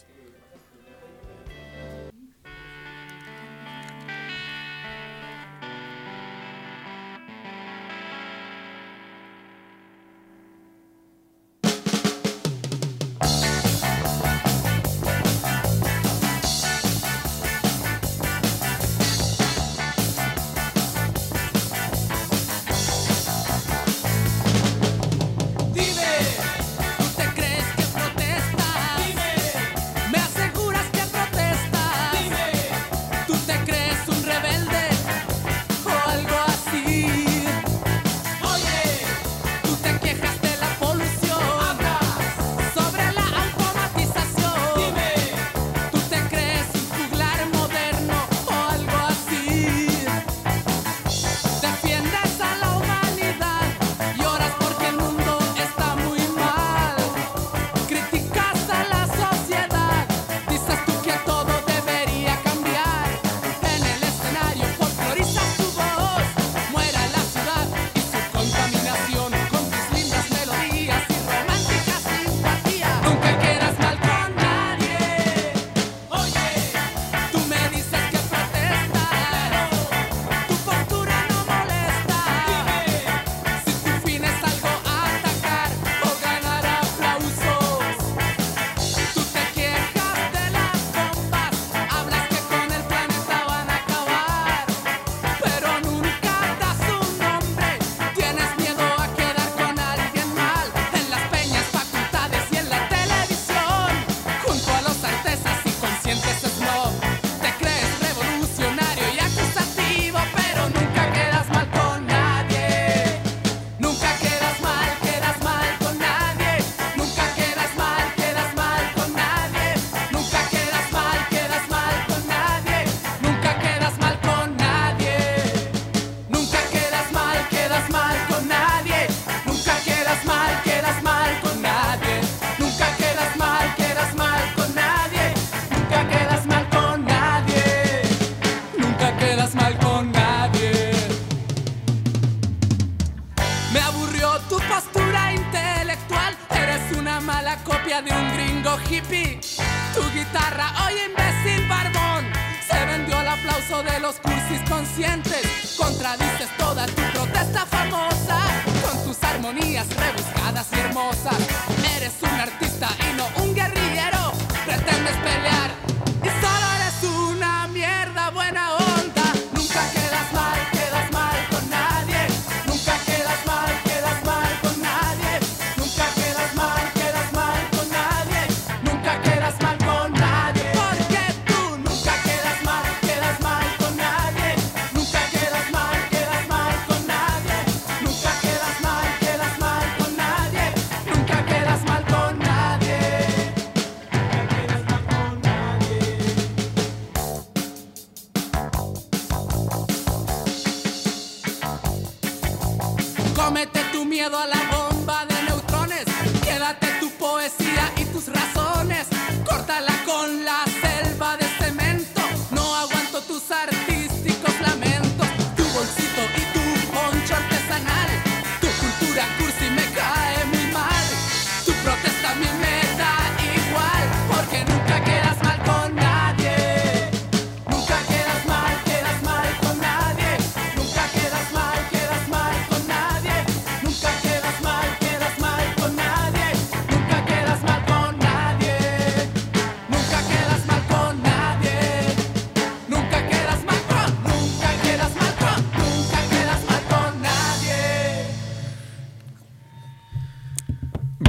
hippie, tu guitarra, oye imbécil barbón, se vendió el aplauso de los cursis conscientes. Contradices toda tu protesta famosa con tus armonías rebuscadas y hermosas. Eres un artista y no un guerrillero, pretendes pelear y solo eres una mierda buena onda. Nunca quedas mal con nadie. Nunca quedas mal con nadie. Nunca quedas mal con nadie. Nunca quedas mal con nadie. Porque tú nunca quedas mal con nadie. Nunca quedas mal con nadie. Nunca quedas mal con nadie. Nunca quedas mal con nadie. Cómete tu miedo a la bomba de neutrones. Quédate tu poesía y tus razones. Córtala con la selva de cemento. No aguanto tus artísticos lamentos. Tu bolsito y tu poncho artesanal. Tu cultura cursi me cae muy mal. Tu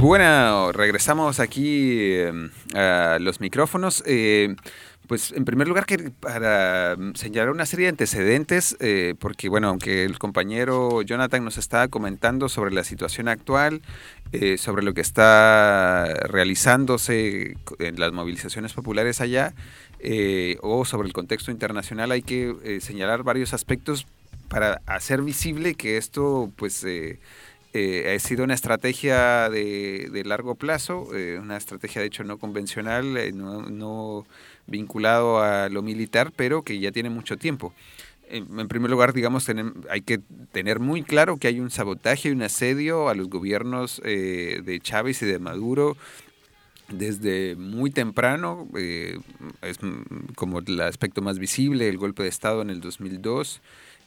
Bueno, regresamos aquí a los micrófonos. Pues en primer lugar, para señalar una serie de antecedentes, porque bueno, aunque el compañero Jonathan nos estaba comentando sobre la situación actual, sobre lo que está realizándose en las movilizaciones populares allá, o sobre el contexto internacional, hay que señalar varios aspectos para hacer visible que esto pues ha sido una estrategia de largo plazo, una estrategia de hecho no convencional, no vinculado a lo militar, pero que ya tiene mucho tiempo. En primer lugar, digamos, hay que tener muy claro que hay un sabotaje y un asedio a los gobiernos de Chávez y de Maduro desde muy temprano, es como el aspecto más visible, el golpe de Estado en el 2002,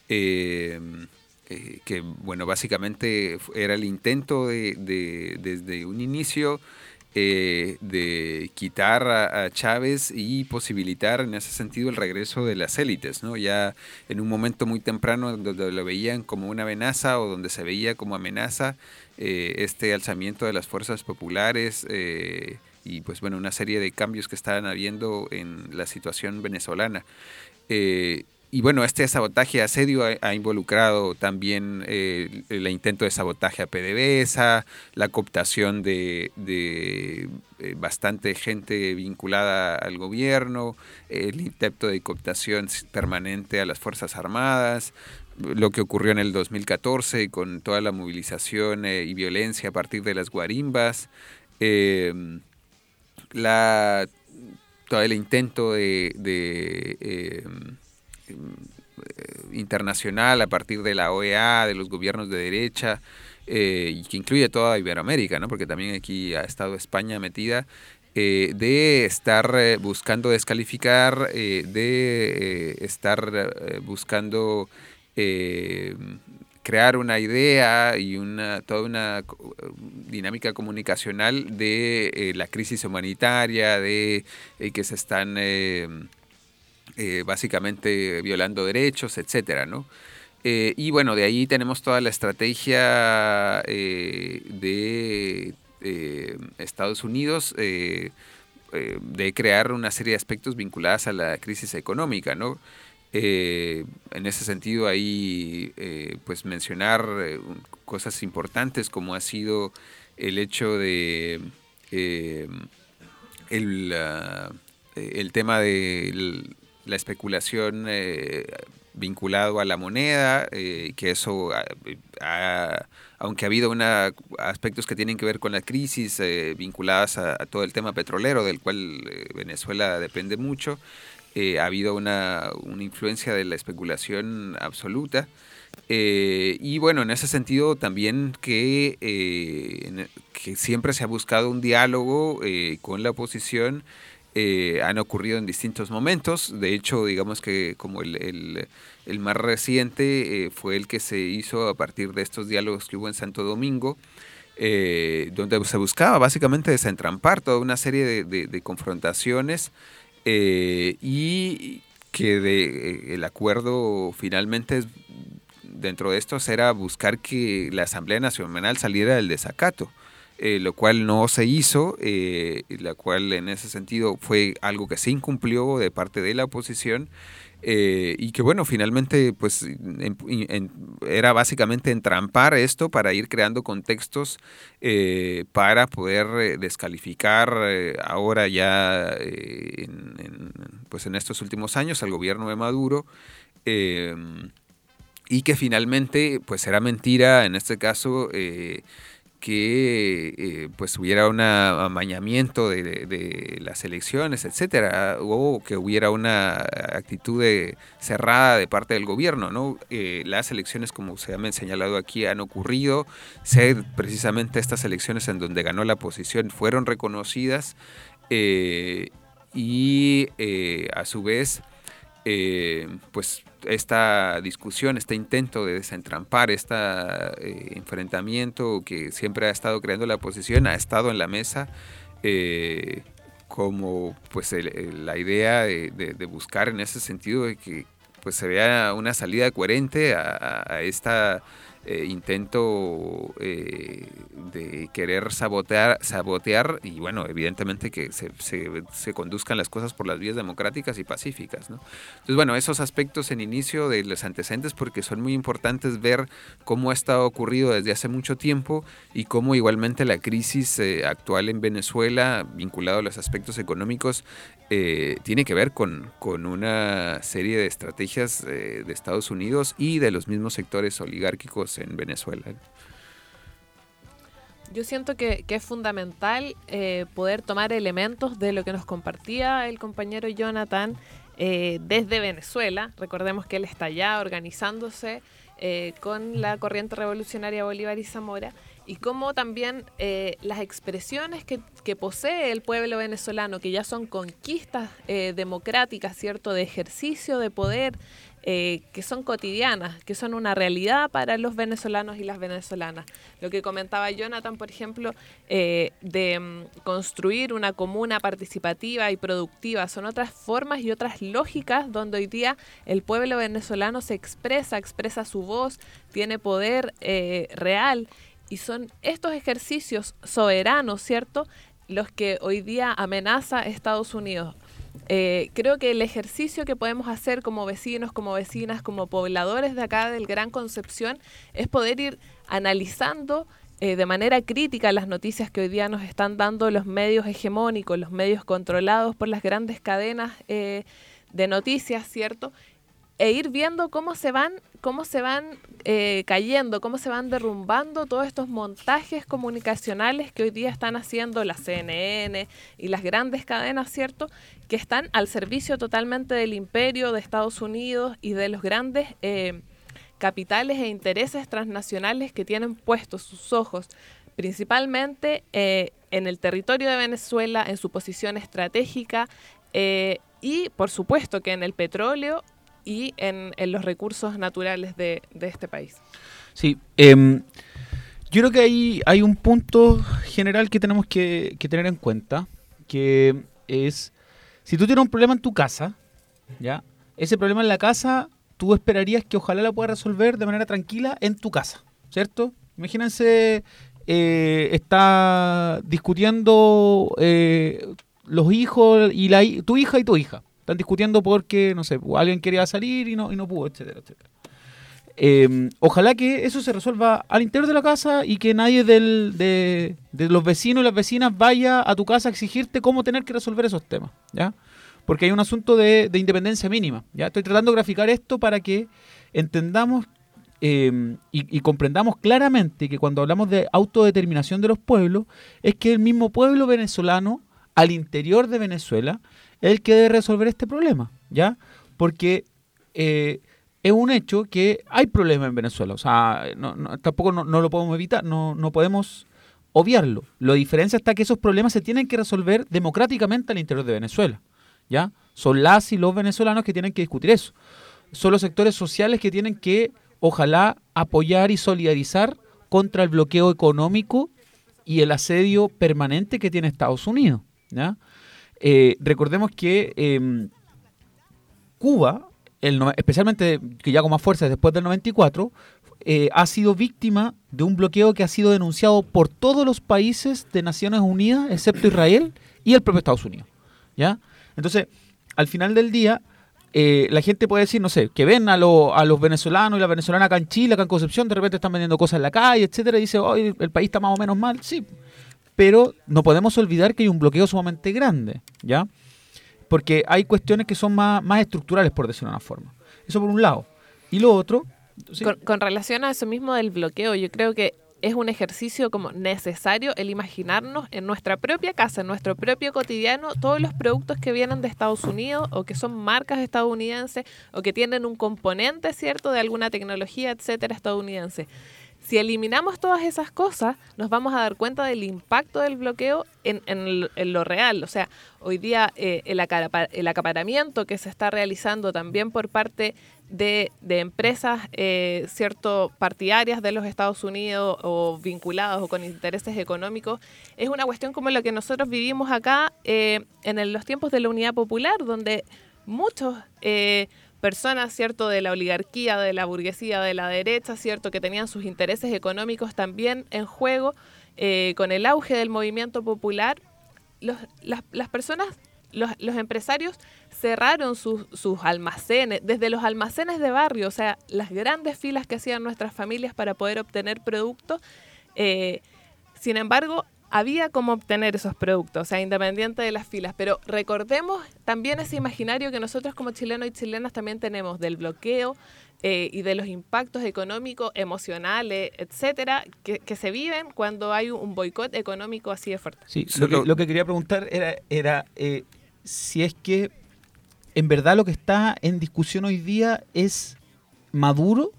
que bueno, básicamente era el intento desde un inicio de quitar a Chávez y posibilitar en ese sentido el regreso de las élites, ¿no? Ya en un momento muy temprano donde lo veían como una amenaza o donde se veía como amenaza este alzamiento de las fuerzas populares y pues bueno, una serie de cambios que estaban habiendo en la situación venezolana. Y bueno, este sabotaje asedio ha involucrado también el intento de sabotaje a PDVSA, la cooptación de bastante gente vinculada al gobierno, el intento de cooptación permanente a las Fuerzas Armadas, lo que ocurrió en el 2014 con toda la movilización y violencia a partir de las guarimbas, todo el intento internacional a partir de la OEA, de los gobiernos de derecha, y que incluye toda Iberoamérica, ¿no? Porque también aquí ha estado España metida, de estar buscando descalificar, de estar buscando crear una idea y toda una dinámica comunicacional de la crisis humanitaria, de que se están básicamente violando derechos, etcétera, ¿no? Y bueno, de ahí tenemos toda la estrategia de Estados Unidos de crear una serie de aspectos vinculados a la crisis económica, ¿no? En ese sentido ahí pues mencionar cosas importantes como ha sido el hecho de el tema de la especulación vinculado a la moneda, que eso aunque ha habido aspectos que tienen que ver con la crisis vinculadas a todo el tema petrolero del cual Venezuela depende mucho, ha habido una influencia de la especulación absoluta. Y bueno, en ese sentido también que siempre se ha buscado un diálogo con la oposición. Han ocurrido en distintos momentos. De hecho, digamos que como el más reciente fue el que se hizo a partir de estos diálogos que hubo en Santo Domingo, donde se buscaba básicamente desentrampar toda una serie de confrontaciones y que el acuerdo finalmente dentro de estos era buscar que la Asamblea Nacional saliera del desacato. Lo cual no se hizo, la cual en ese sentido fue algo que se incumplió de parte de la oposición y que bueno, finalmente pues era básicamente entrampar esto para ir creando contextos para poder descalificar ahora ya pues en estos últimos años al gobierno de Maduro, y que finalmente pues era mentira en este caso que pues hubiera un amañamiento de las elecciones, etcétera, o que hubiera una actitud cerrada de parte del gobierno, ¿no? Las elecciones, como se ha señalado aquí, han ocurrido, precisamente estas elecciones en donde ganó la oposición fueron reconocidas y a su vez pues esta discusión, este intento de desentrampar este enfrentamiento que siempre ha estado creando la oposición, ha estado en la mesa como pues la idea de buscar en ese sentido de que pues se vea una salida coherente a esta intento de querer sabotear y bueno, evidentemente que se conduzcan las cosas por las vías democráticas y pacíficas, ¿no? Entonces, bueno, esos aspectos en inicio de los antecedentes, porque son muy importantes ver cómo ha estado ocurrido desde hace mucho tiempo y cómo igualmente la crisis actual en Venezuela, vinculado a los aspectos económicos, tiene que ver con una serie de estrategias de Estados Unidos y de los mismos sectores oligárquicos en Venezuela. Yo siento que es fundamental poder tomar elementos de lo que nos compartía el compañero Jonathan desde Venezuela. Recordemos que él está allá organizándose con la corriente revolucionaria Bolívar y Zamora, y cómo también las expresiones que posee el pueblo venezolano, que ya son conquistas democráticas, ¿cierto?, de ejercicio de poder, que son cotidianas, que son una realidad para los venezolanos y las venezolanas. Lo que comentaba Jonathan, por ejemplo, de construir una comuna participativa y productiva, son otras formas y otras lógicas donde hoy día el pueblo venezolano se expresa su voz, tiene poder real, y son estos ejercicios soberanos, ¿cierto?, los que hoy día amenaza Estados Unidos. Creo que el ejercicio que podemos hacer como vecinos, como vecinas, como pobladores de acá del Gran Concepción es poder ir analizando de manera crítica las noticias que hoy día nos están dando los medios hegemónicos, los medios controlados por las grandes cadenas de noticias, ¿cierto?, e ir viendo cómo se van cayendo, cómo se van derrumbando todos estos montajes comunicacionales que hoy día están haciendo la CNN y las grandes cadenas, ¿cierto?, que están al servicio totalmente del imperio de Estados Unidos y de los grandes capitales e intereses transnacionales que tienen puestos sus ojos, principalmente en el territorio de Venezuela, en su posición estratégica y, por supuesto, que en el petróleo y en los recursos naturales de este país. Sí, yo creo que hay un punto general que tenemos que tener en cuenta, que es, si tú tienes un problema en tu casa, ¿ya? Ese problema en la casa, tú esperarías que ojalá la puedas resolver de manera tranquila en tu casa, ¿cierto? Imagínense, está discutiendo los hijos y tu hija y tu hija. Están discutiendo porque, no sé, alguien quería salir y no pudo, etcétera, etcétera. Ojalá que eso se resuelva al interior de la casa y que nadie de los vecinos y las vecinas vaya a tu casa a exigirte cómo tener que resolver esos temas, ¿ya? Porque hay un asunto de independencia mínima, ¿ya? Estoy tratando de graficar esto para que entendamos y comprendamos claramente que cuando hablamos de autodeterminación de los pueblos, es que el mismo pueblo venezolano, al interior de Venezuela, es el que debe resolver este problema, ¿ya? Porque es un hecho que hay problemas en Venezuela, o sea, tampoco no lo podemos evitar, no podemos obviarlo. La diferencia está que esos problemas se tienen que resolver democráticamente al interior de Venezuela, ¿ya? Son las y los venezolanos que tienen que discutir eso. Son los sectores sociales que tienen que, ojalá, apoyar y solidarizar contra el bloqueo económico y el asedio permanente que tiene Estados Unidos, ¿ya? Recordemos que Cuba, especialmente que ya con más fuerza después del 94, ha sido víctima de un bloqueo que ha sido denunciado por todos los países de Naciones Unidas, excepto Israel y el propio Estados Unidos, ¿ya? Entonces, al final del día, la gente puede decir, no sé, que ven a los venezolanos y las venezolanas acá en Chile, acá en Concepción, de repente están vendiendo cosas en la calle, etcétera, y dice, hoy el país está más o menos mal, sí. Pero no podemos olvidar que hay un bloqueo sumamente grande, ¿ya? Porque hay cuestiones que son más estructurales, por decirlo de una forma. Eso por un lado. Y lo otro... ¿sí? Con relación a eso mismo del bloqueo, yo creo que es un ejercicio como necesario el imaginarnos en nuestra propia casa, en nuestro propio cotidiano, todos los productos que vienen de Estados Unidos o que son marcas estadounidenses o que tienen un componente, ¿cierto?, de alguna tecnología, etcétera, estadounidense. Si eliminamos todas esas cosas, nos vamos a dar cuenta del impacto del bloqueo en lo real. O sea, hoy día el acaparamiento que se está realizando también por parte de empresas cierto partidarias de los Estados Unidos o vinculadas o con intereses económicos, es una cuestión como lo que nosotros vivimos acá en los tiempos de la Unidad Popular, donde muchos personas, ¿cierto?, de la oligarquía, de la burguesía, de la derecha, ¿cierto?, que tenían sus intereses económicos también en juego. Con el auge del movimiento popular, las personas, los empresarios cerraron sus almacenes, desde los almacenes de barrio, o sea, las grandes filas que hacían nuestras familias para poder obtener productos. Sin embargo, había cómo obtener esos productos, o sea, independiente de las filas. Pero recordemos también ese imaginario que nosotros como chilenos y chilenas también tenemos del bloqueo y de los impactos económicos, emocionales, etcétera, que se viven cuando hay un boicot económico así de fuerte. Sí, lo que quería preguntar era si es que en verdad lo que está en discusión hoy día es Maduro,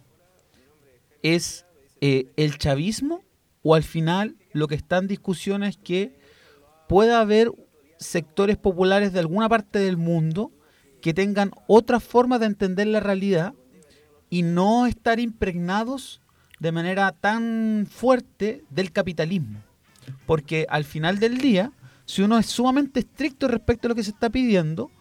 es el chavismo, o al final lo que está en discusión es que pueda haber sectores populares de alguna parte del mundo que tengan otra forma de entender la realidad y no estar impregnados de manera tan fuerte del capitalismo. Porque al final del día, si uno es sumamente estricto respecto a lo que se está pidiendo,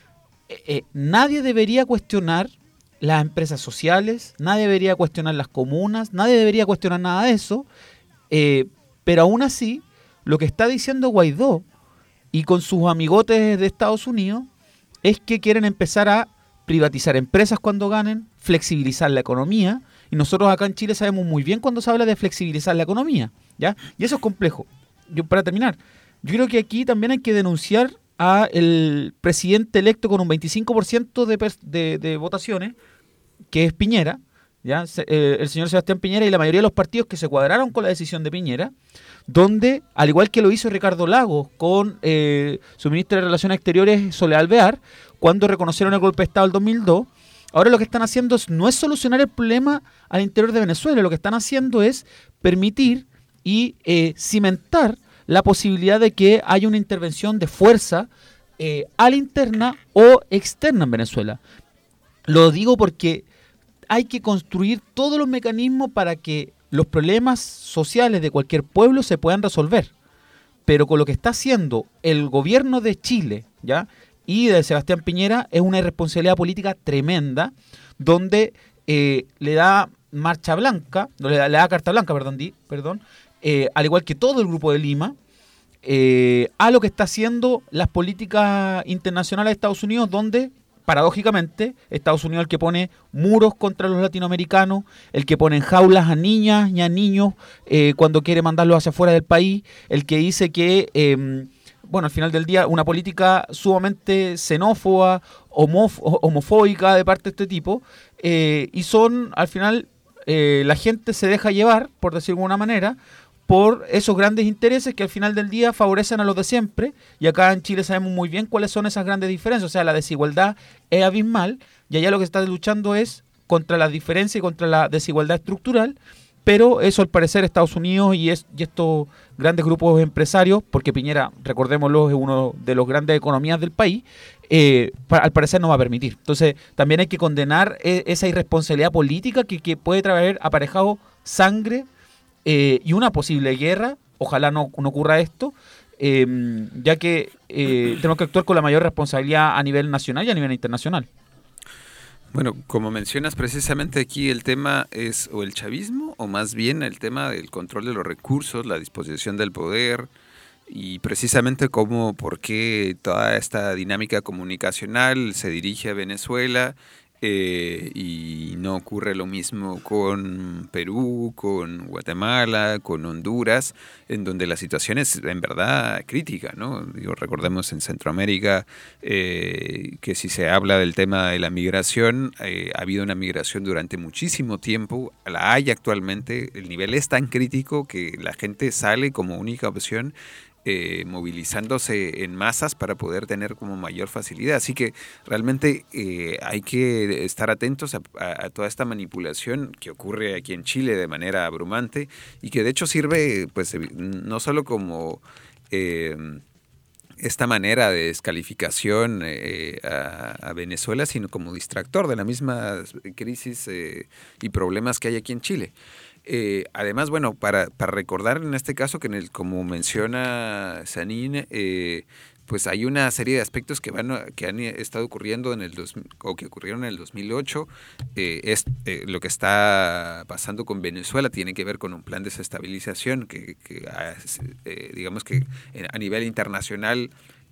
nadie debería cuestionar las empresas sociales, nadie debería cuestionar las comunas, nadie debería cuestionar nada de eso, pero aún así, lo que está diciendo Guaidó y con sus amigotes de Estados Unidos es que quieren empezar a privatizar empresas cuando ganen, flexibilizar la economía, y nosotros acá en Chile sabemos muy bien cuando se habla de flexibilizar la economía, ¿ya? Y eso es complejo. Para terminar, yo creo que aquí también hay que denunciar a el presidente electo con un 25% de votaciones, que es Piñera, ¿ya? El señor Sebastián Piñera y la mayoría de los partidos que se cuadraron con la decisión de Piñera, donde, al igual que lo hizo Ricardo Lagos con su ministra de Relaciones Exteriores, Soledad Alvear, cuando reconocieron el golpe de Estado del 2002, ahora lo que están haciendo no es solucionar el problema al interior de Venezuela, lo que están haciendo es permitir y cimentar la posibilidad de que haya una intervención de fuerza a la interna o externa en Venezuela. Lo digo porque hay que construir todos los mecanismos para que los problemas sociales de cualquier pueblo se puedan resolver. Pero con lo que está haciendo el gobierno de Chile, ¿ya?, y de Sebastián Piñera, es una irresponsabilidad política tremenda, donde le da marcha blanca, le da carta blanca, al igual que todo el Grupo de Lima, a lo que está haciendo las políticas internacionales de Estados Unidos, donde paradójicamente, Estados Unidos es el que pone muros contra los latinoamericanos, el que pone en jaulas a niñas y a niños cuando quiere mandarlos hacia afuera del país, el que dice que, al final del día, una política sumamente xenófoba, homofóbica de parte de este tipo, y son, al final, la gente se deja llevar, por decirlo de alguna manera, por esos grandes intereses que al final del día favorecen a los de siempre, y acá en Chile sabemos muy bien cuáles son esas grandes diferencias, o sea, la desigualdad es abismal, y allá lo que se está luchando es contra la diferencia y contra la desigualdad estructural, pero eso al parecer Estados Unidos y estos grandes grupos empresarios, porque Piñera, recordémoslo, es uno de los grandes economías del país, al parecer no va a permitir. Entonces también hay que condenar esa irresponsabilidad política que puede traer aparejado sangre, y una posible guerra. Ojalá no ocurra esto, ya que tenemos que actuar con la mayor responsabilidad a nivel nacional y a nivel internacional. Bueno, como mencionas, precisamente aquí el tema es o el chavismo, o más bien el tema del control de los recursos, la disposición del poder, y precisamente por qué toda esta dinámica comunicacional se dirige a Venezuela, y no ocurre lo mismo con Perú, con Guatemala, con Honduras, en donde la situación es en verdad crítica, ¿no? Recordemos en Centroamérica que si se habla del tema de la migración, ha habido una migración durante muchísimo tiempo, la hay actualmente, el nivel es tan crítico que la gente sale como única opción movilizándose en masas para poder tener como mayor facilidad. Así que realmente hay que estar atentos a toda esta manipulación que ocurre aquí en Chile de manera abrumante y que de hecho sirve pues no solo como esta manera de descalificación a Venezuela, sino como distractor de la misma crisis y problemas que hay aquí en Chile. Además, para recordar en este caso que como menciona Sanín, pues hay una serie de aspectos que han estado ocurriendo que ocurrieron en el 2008. Lo que está pasando con Venezuela tiene que ver con un plan de desestabilización que digamos que a nivel internacional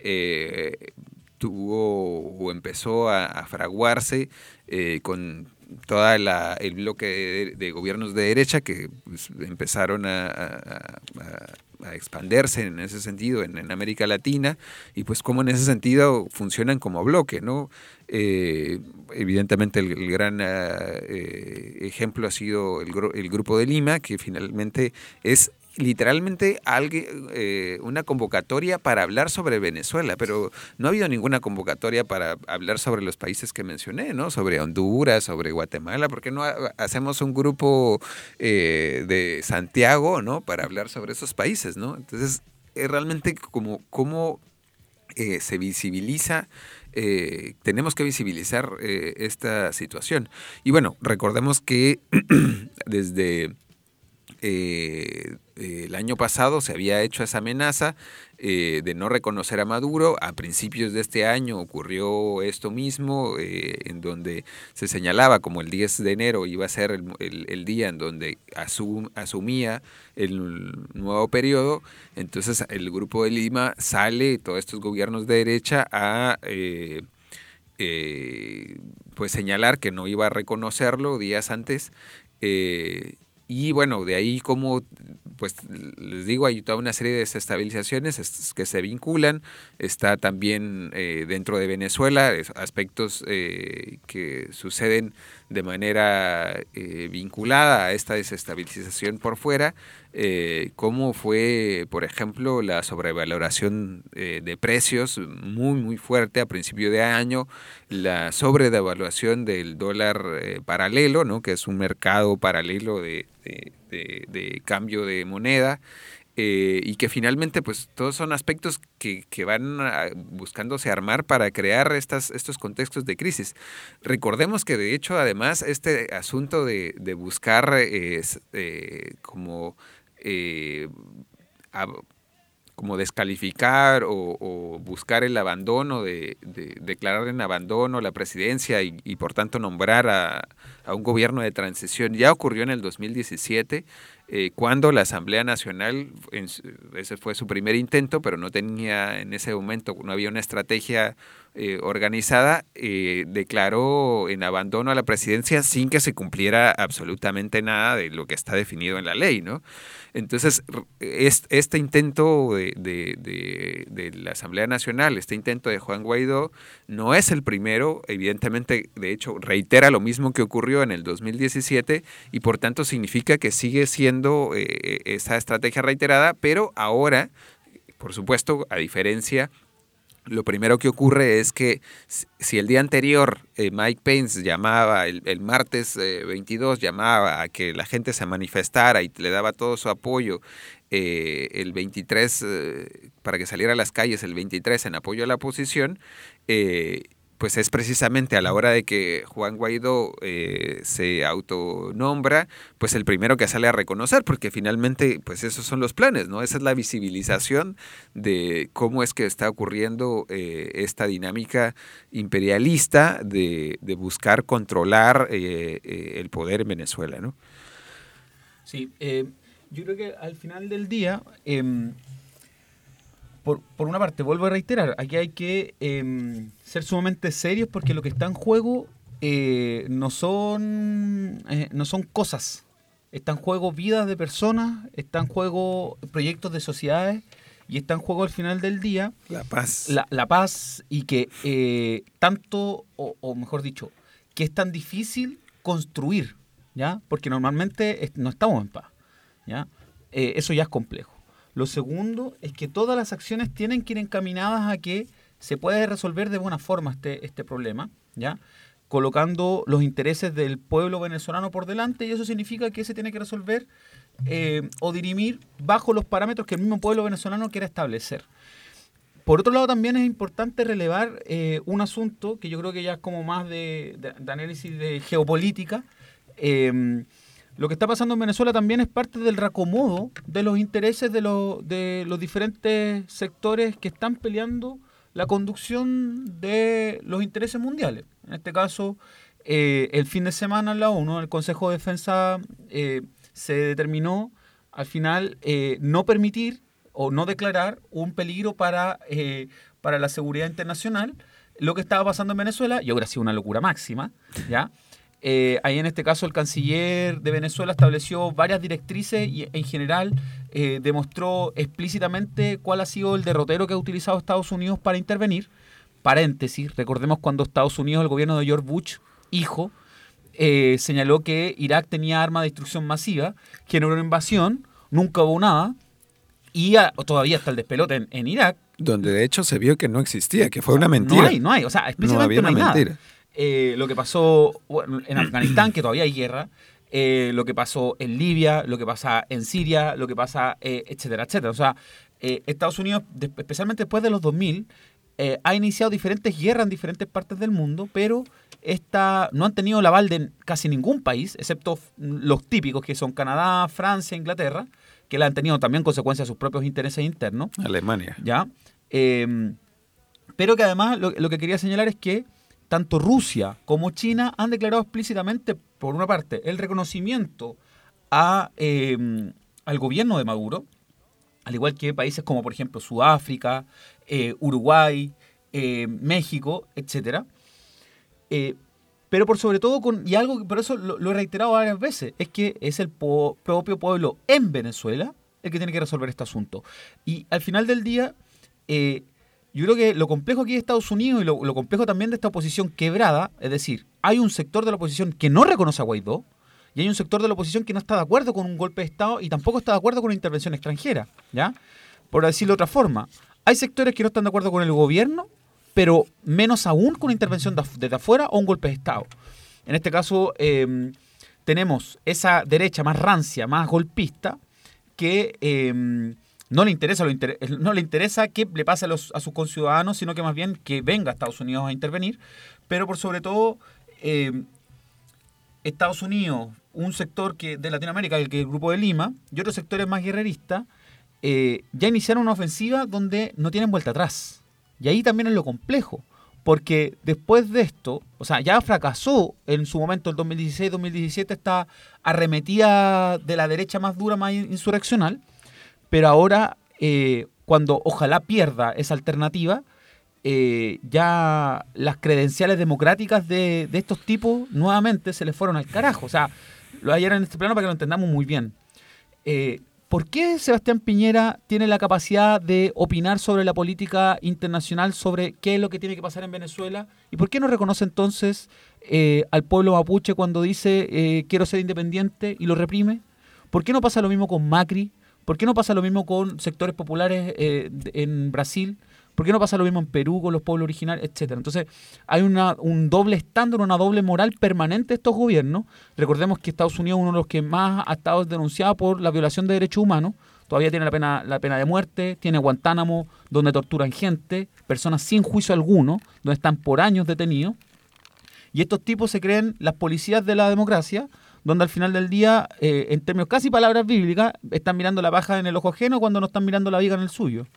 tuvo o empezó a fraguarse con todo el bloque de gobiernos de derecha que pues, empezaron a expandirse en ese sentido en América Latina, y pues como en ese sentido funcionan como bloque, ¿no? Evidentemente el gran ejemplo ha sido el Grupo de Lima, que finalmente es literalmente una convocatoria para hablar sobre Venezuela, pero no ha habido ninguna convocatoria para hablar sobre los países que mencioné, ¿no? Sobre Honduras, sobre Guatemala. ¿Por qué no hacemos un grupo de Santiago, ¿no? Para hablar sobre esos países, ¿no? Entonces, realmente como se visibiliza, tenemos que visibilizar esta situación. Y bueno, recordemos que desde el año pasado se había hecho esa amenaza de no reconocer a Maduro. A principios de este año ocurrió esto mismo, en donde se señalaba como el 10 de enero iba a ser el día en donde asumía el nuevo periodo. Entonces el Grupo de Lima sale, todos estos gobiernos de derecha, a pues señalar que no iba a reconocerlo días antes. Y bueno, de ahí como, pues les digo, hay toda una serie de desestabilizaciones que se vinculan. Está también dentro de Venezuela aspectos que suceden de manera vinculada a esta desestabilización por fuera, como fue, por ejemplo, la sobrevaloración de precios muy, muy fuerte a principio de año, la sobredevaluación del dólar paralelo, ¿no? Que es un mercado paralelo de cambio de moneda, y que finalmente pues todos son aspectos que van buscándose armar para crear estos contextos de crisis. Recordemos que de hecho además este asunto de buscar como descalificar o buscar el abandono, declarar en abandono la presidencia y por tanto nombrar a un gobierno de transición, ya ocurrió en el 2017, cuando la Asamblea Nacional, ese fue su primer intento, pero no tenía en ese momento, no había una estrategia organizada, declaró en abandono a la presidencia sin que se cumpliera absolutamente nada de lo que está definido en la ley, ¿no? Entonces, este intento de la Asamblea Nacional, este intento de Juan Guaidó, no es el primero, evidentemente, de hecho, reitera lo mismo que ocurrió en el 2017 y por tanto significa que sigue siendo esa estrategia reiterada, pero ahora, por supuesto, a diferencia, lo primero que ocurre es que si el día anterior Mike Pence llamaba, el martes 22 llamaba a que la gente se manifestara y le daba todo su apoyo, el 23 para que saliera a las calles el 23 en apoyo a la oposición, pues es precisamente a la hora de que Juan Guaidó se autonombra, pues el primero que sale a reconocer, porque finalmente pues esos son los planes, ¿no? Esa es la visibilización de cómo es que está ocurriendo esta dinámica imperialista de buscar controlar el poder en Venezuela, ¿no? Sí, yo creo que al final del día, por una parte, vuelvo a reiterar, aquí hay que ser sumamente serios porque lo que está en juego no son cosas. Está en juego vidas de personas, está en juego proyectos de sociedades y está en juego al final del día la paz. La paz, y que tanto, o mejor dicho, que es tan difícil construir, ¿ya? Porque normalmente no estamos en paz, ¿ya? Eso ya es complejo. Lo segundo es que todas las acciones tienen que ir encaminadas a que se pueda resolver de buena forma este problema, ¿ya? Colocando los intereses del pueblo venezolano por delante, y eso significa que se tiene que resolver o dirimir bajo los parámetros que el mismo pueblo venezolano quiera establecer. Por otro lado, también es importante relevar un asunto que yo creo que ya es como más de análisis de geopolítica. Lo que está pasando en Venezuela también es parte del reacomodo de los intereses de los diferentes sectores que están peleando la conducción de los intereses mundiales. En este caso, el fin de semana en la ONU, el Consejo de Defensa, se determinó al final no permitir o no declarar un peligro para la seguridad internacional lo que estaba pasando en Venezuela, y ahora ha sido una locura máxima, ¿ya? Ahí en este caso el canciller de Venezuela estableció varias directrices y en general demostró explícitamente cuál ha sido el derrotero que ha utilizado Estados Unidos para intervenir. Paréntesis, recordemos cuando Estados Unidos, el gobierno de George Bush, hijo, señaló que Irak tenía armas de destrucción masiva, generó una invasión, nunca hubo nada, y todavía está el despelote en Irak. Donde de hecho se vio que no existía, que fue una mentira. No hay, o sea, explícitamente no hay nada. Lo que pasó en Afganistán, que todavía hay guerra, lo que pasó en Libia, lo que pasa en Siria, lo que pasa, etcétera, etcétera. O sea, Estados Unidos, especialmente después de los 2000, ha iniciado diferentes guerras en diferentes partes del mundo, pero no han tenido el aval de casi ningún país, excepto los típicos que son Canadá, Francia, Inglaterra, que le han tenido también consecuencias a sus propios intereses internos. Alemania. ¿Ya? Pero que además lo que quería señalar es que tanto Rusia como China han declarado explícitamente, por una parte, el reconocimiento al gobierno de Maduro, al igual que países como, por ejemplo, Sudáfrica, Uruguay, México, etcétera. Pero por sobre todo, y algo que por eso lo he reiterado varias veces, es que es el propio pueblo en Venezuela el que tiene que resolver este asunto. Y al final del día, yo creo que lo complejo aquí de Estados Unidos y lo complejo también de esta oposición quebrada, es decir, hay un sector de la oposición que no reconoce a Guaidó y hay un sector de la oposición que no está de acuerdo con un golpe de Estado y tampoco está de acuerdo con una intervención extranjera, ¿ya? Por decirlo de otra forma, hay sectores que no están de acuerdo con el gobierno, pero menos aún con una intervención desde afuera o un golpe de Estado. En este caso, tenemos esa derecha más rancia, más golpista, que no le interesa qué le pase a sus conciudadanos, sino que más bien que venga a Estados Unidos a intervenir. Pero por sobre todo, Estados Unidos, un sector de Latinoamérica, el Grupo de Lima, y otros sectores más guerreristas, ya iniciaron una ofensiva donde no tienen vuelta atrás. Y ahí también es lo complejo, porque después de esto, o sea, ya fracasó en su momento el 2016-2017 esta arremetida de la derecha más dura, más insurreccional, pero ahora, cuando ojalá pierda esa alternativa, ya las credenciales democráticas de estos tipos nuevamente se les fueron al carajo. O sea, lo ayer en este plano para que lo entendamos muy bien. ¿Por qué Sebastián Piñera tiene la capacidad de opinar sobre la política internacional, sobre qué es lo que tiene que pasar en Venezuela? ¿Y por qué no reconoce entonces al pueblo mapuche cuando dice quiero ser independiente y lo reprime? ¿Por qué no pasa lo mismo con Macri? ¿Por qué no pasa lo mismo con sectores populares en Brasil? ¿Por qué no pasa lo mismo en Perú con los pueblos originarios, etcétera? Entonces, hay un doble estándar, una doble moral permanente de estos gobiernos. Recordemos que Estados Unidos es uno de los que más ha estado denunciado por la violación de derechos humanos. Todavía tiene la pena de muerte, tiene Guantánamo, donde torturan gente, personas sin juicio alguno, donde están por años detenidos. Y estos tipos se creen las policías de la democracia, donde al final del día, en términos casi palabras bíblicas, están mirando la paja en el ojo ajeno cuando no están mirando la viga en el suyo.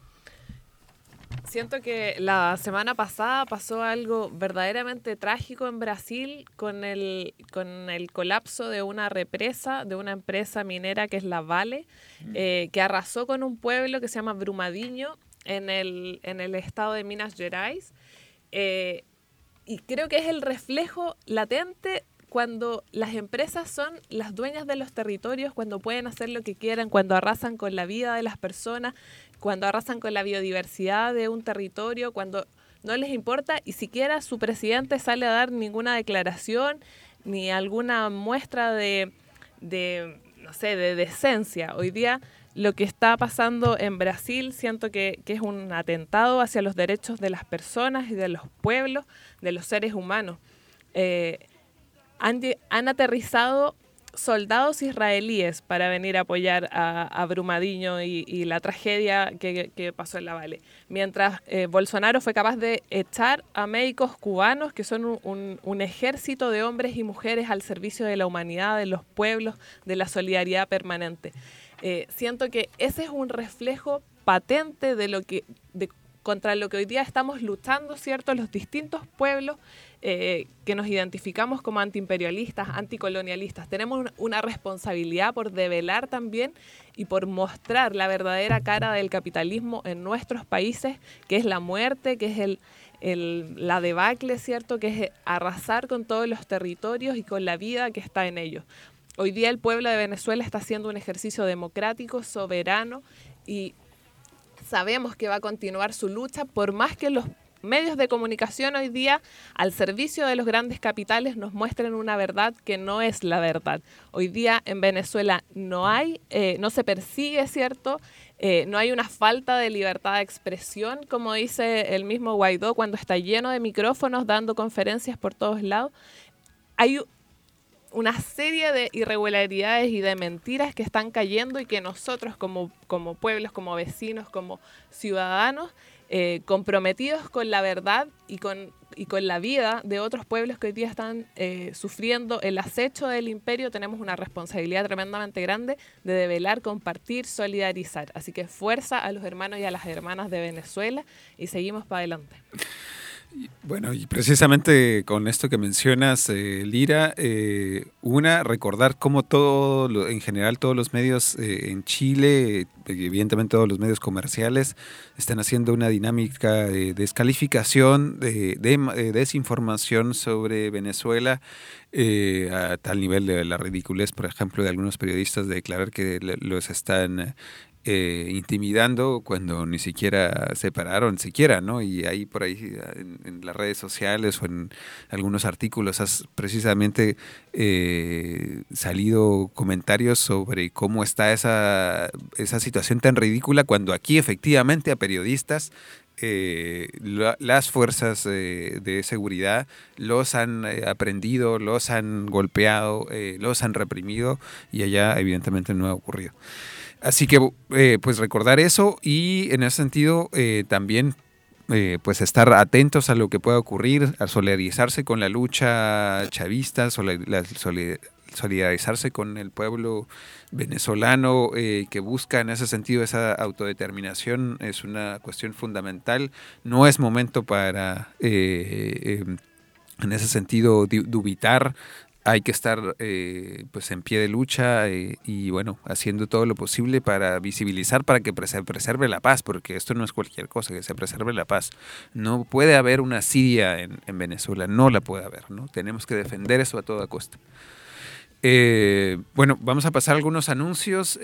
Siento que la semana pasada pasó algo verdaderamente trágico en Brasil con el colapso de una represa de una empresa minera que es la Vale, que arrasó con un pueblo que se llama Brumadinho en el estado de Minas Gerais. Y creo que es el reflejo latente cuando las empresas son las dueñas de los territorios, cuando pueden hacer lo que quieran, cuando arrasan con la vida de las personas, cuando arrasan con la biodiversidad de un territorio, cuando no les importa y siquiera su presidente sale a dar ninguna declaración ni alguna muestra de decencia. Hoy día lo que está pasando en Brasil siento que es un atentado hacia los derechos de las personas y de los pueblos, de los seres humanos. Han aterrizado soldados israelíes para venir a apoyar a Brumadinho y la tragedia que pasó en la Vale. Mientras Bolsonaro fue capaz de echar a médicos cubanos, que son un ejército de hombres y mujeres al servicio de la humanidad, de los pueblos, de la solidaridad permanente. Siento que ese es un reflejo patente de contra lo que hoy día estamos luchando, ¿cierto? Los distintos pueblos que nos identificamos como antiimperialistas, anticolonialistas. Tenemos una responsabilidad por develar también y por mostrar la verdadera cara del capitalismo en nuestros países, que es la muerte, que es la debacle, ¿cierto? Que es arrasar con todos los territorios y con la vida que está en ellos. Hoy día el pueblo de Venezuela está haciendo un ejercicio democrático, soberano, y sabemos que va a continuar su lucha, por más que los medios de comunicación hoy día, al servicio de los grandes capitales, nos muestren una verdad que no es la verdad. Hoy día en Venezuela no se persigue, ¿cierto? No hay una falta de libertad de expresión, como dice el mismo Guaidó, cuando está lleno de micrófonos dando conferencias por todos lados. Hay una serie de irregularidades y de mentiras que están cayendo y que nosotros como pueblos, como vecinos, como ciudadanos, comprometidos con la verdad y con la vida de otros pueblos que hoy día están sufriendo el acecho del imperio, tenemos una responsabilidad tremendamente grande de develar, compartir, solidarizar. Así que fuerza a los hermanos y a las hermanas de Venezuela y seguimos para adelante. Bueno, y precisamente con esto que mencionas, Lira, recordar cómo en general todos los medios en Chile, evidentemente todos los medios comerciales, están haciendo una dinámica de descalificación, de desinformación sobre Venezuela, a tal nivel de la ridiculez, por ejemplo, de algunos periodistas de declarar que los están intimidando cuando ni siquiera se pararon, ¿no? Y ahí por ahí en las redes sociales o en algunos artículos has precisamente salido comentarios sobre cómo está esa situación tan ridícula, cuando aquí efectivamente a periodistas las fuerzas de seguridad los han aprendido, los han golpeado, los han reprimido, y allá evidentemente no ha ocurrido. Así que pues recordar eso, y en ese sentido también pues estar atentos a lo que pueda ocurrir, a solidarizarse con la lucha chavista, solidarizarse con el pueblo venezolano que busca en ese sentido esa autodeterminación. Es una cuestión fundamental. No es momento para en ese sentido dubitar. Hay que estar pues en pie de lucha y bueno, haciendo todo lo posible para visibilizar, para que se preserve la paz, porque esto no es cualquier cosa, que se preserve la paz. No puede haber una Siria en Venezuela, no la puede haber, ¿no? Tenemos que defender eso a toda costa. Bueno, vamos a pasar algunos anuncios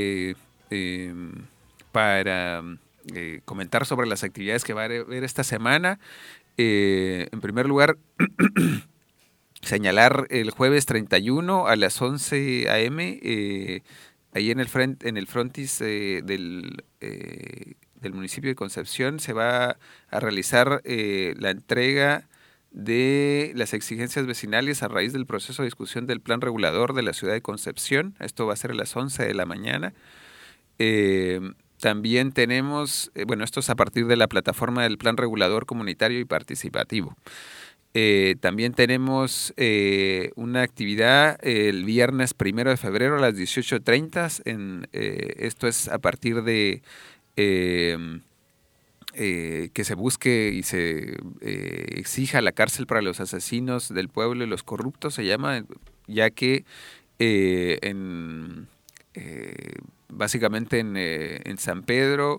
para comentar sobre las actividades que va a haber esta semana. En primer lugar, señalar el jueves 31 a las 11 a.m. Ahí en el frontis del municipio de Concepción se va a realizar la entrega de las exigencias vecinales a raíz del proceso de discusión del plan regulador de la ciudad de Concepción. Esto va a ser a las 11 de la mañana. También tenemos, esto es a partir de la plataforma del plan regulador comunitario y participativo. También tenemos una actividad el viernes 1 de febrero a las 18:30. Esto es a partir de que se busque y se exija la cárcel para los asesinos del pueblo y los corruptos, se llama, ya que básicamente en San Pedro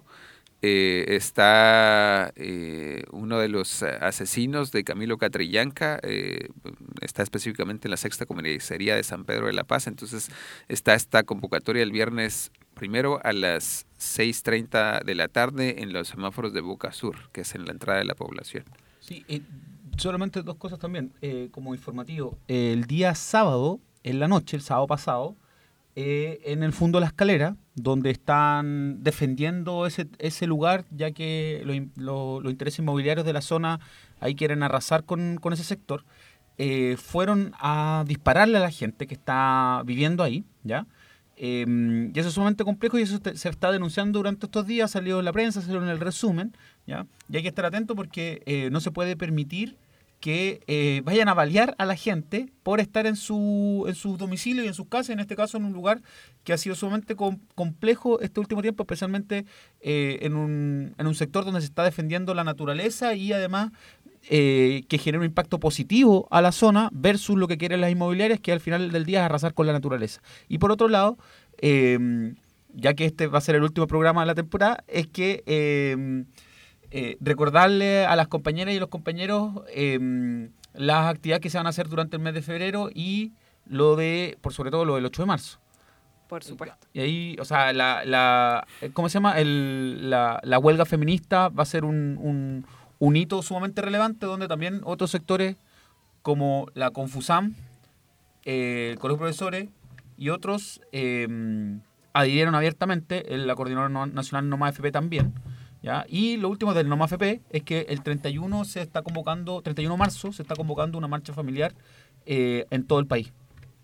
está uno de los asesinos de Camilo Catrillanca, está específicamente en la 6ª comisaría de San Pedro de la Paz. Entonces está esta convocatoria el viernes 1 a las 6:30 de la tarde en los semáforos de Boca Sur, que es en la entrada de la población. Sí, solamente dos cosas también, como informativo. El día sábado, en la noche, el sábado pasado, en el Fundo La Escalera, donde están defendiendo ese lugar, ya que los intereses inmobiliarios de la zona ahí quieren arrasar con ese sector, fueron a dispararle a la gente que está viviendo ahí, ¿ya? Y eso es sumamente complejo, y eso se está denunciando durante estos días, salió en la prensa, salió en el resumen, ¿ya? Y hay que estar atento porque no se puede permitir que vayan a balear a la gente por estar en su domicilio y en sus casas, en este caso en un lugar que ha sido sumamente complejo este último tiempo, especialmente en un sector donde se está defendiendo la naturaleza y además que genera un impacto positivo a la zona versus lo que quieren las inmobiliarias, que al final del día es arrasar con la naturaleza. Y por otro lado, ya que este va a ser el último programa de la temporada, es que recordarle a las compañeras y los compañeros las actividades que se van a hacer durante el mes de febrero y sobre todo lo del 8 de marzo. Por supuesto. Y ahí, o sea, ¿cómo se llama? La huelga feminista va a ser un hito sumamente relevante donde también otros sectores como la Confusam, el Colegio de Profesores y otros adhirieron abiertamente, la Coordinadora Nacional NOMA FP también, ¿ya? Y lo último del NOMA FP es que el 31 de marzo se está convocando una marcha familiar en todo el país.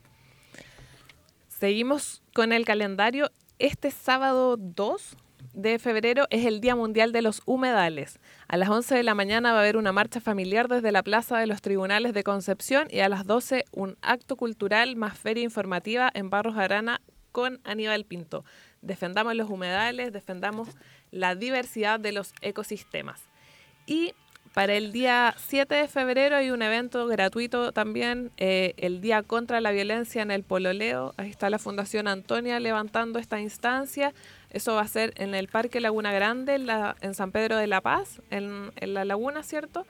Seguimos con el calendario. Este sábado 2 de febrero es el Día Mundial de los Humedales. A las 11 de la mañana va a haber una marcha familiar desde la Plaza de los Tribunales de Concepción y a las 12 un acto cultural más feria informativa en Barros Arana con Aníbal Pinto. Defendamos los humedales, defendamos la diversidad de los ecosistemas. Y para el día 7 de febrero hay un evento gratuito también, el Día contra la Violencia en el Pololeo. Ahí está la Fundación Antonia levantando esta instancia. Eso va a ser en el Parque Laguna Grande, en San Pedro de la Paz, en la laguna, ¿cierto?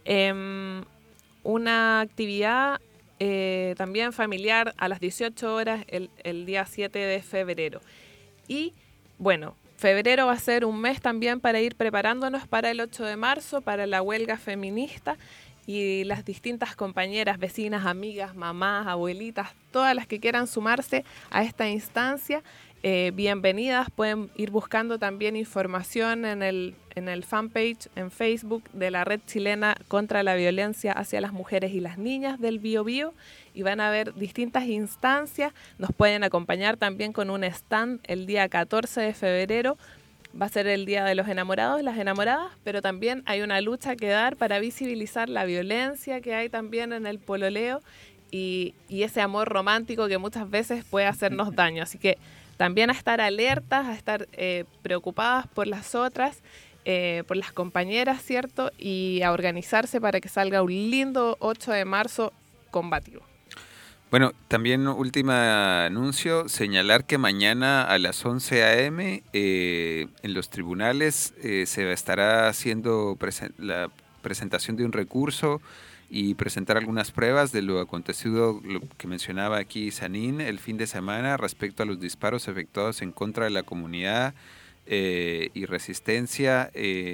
Una actividad también familiar a las 18 horas el día 7 de febrero. Y bueno, febrero va a ser un mes también para ir preparándonos para el 8 de marzo, para la huelga feminista y las distintas compañeras, vecinas, amigas, mamás, abuelitas, todas las que quieran sumarse a esta instancia. Bienvenidas, pueden ir buscando también información en el fanpage en Facebook de la Red Chilena contra la Violencia hacia las Mujeres y las Niñas del Biobío y van a ver distintas instancias. Nos pueden acompañar también con un stand el día 14 de febrero. Va a ser el Día de los Enamorados, las enamoradas, pero también hay una lucha que dar para visibilizar la violencia que hay también en el pololeo y ese amor romántico que muchas veces puede hacernos daño. Así que también a estar alertas, a estar preocupadas por las otras, por las compañeras, ¿cierto? Y a organizarse para que salga un lindo 8 de marzo combativo. Bueno, también último anuncio, señalar que mañana a las 11 a.m. En los tribunales se estará haciendo la presentación de un recurso y presentar algunas pruebas de lo acontecido, lo que mencionaba aquí Sanín, el fin de semana respecto a los disparos efectuados en contra de la comunidad y resistencia.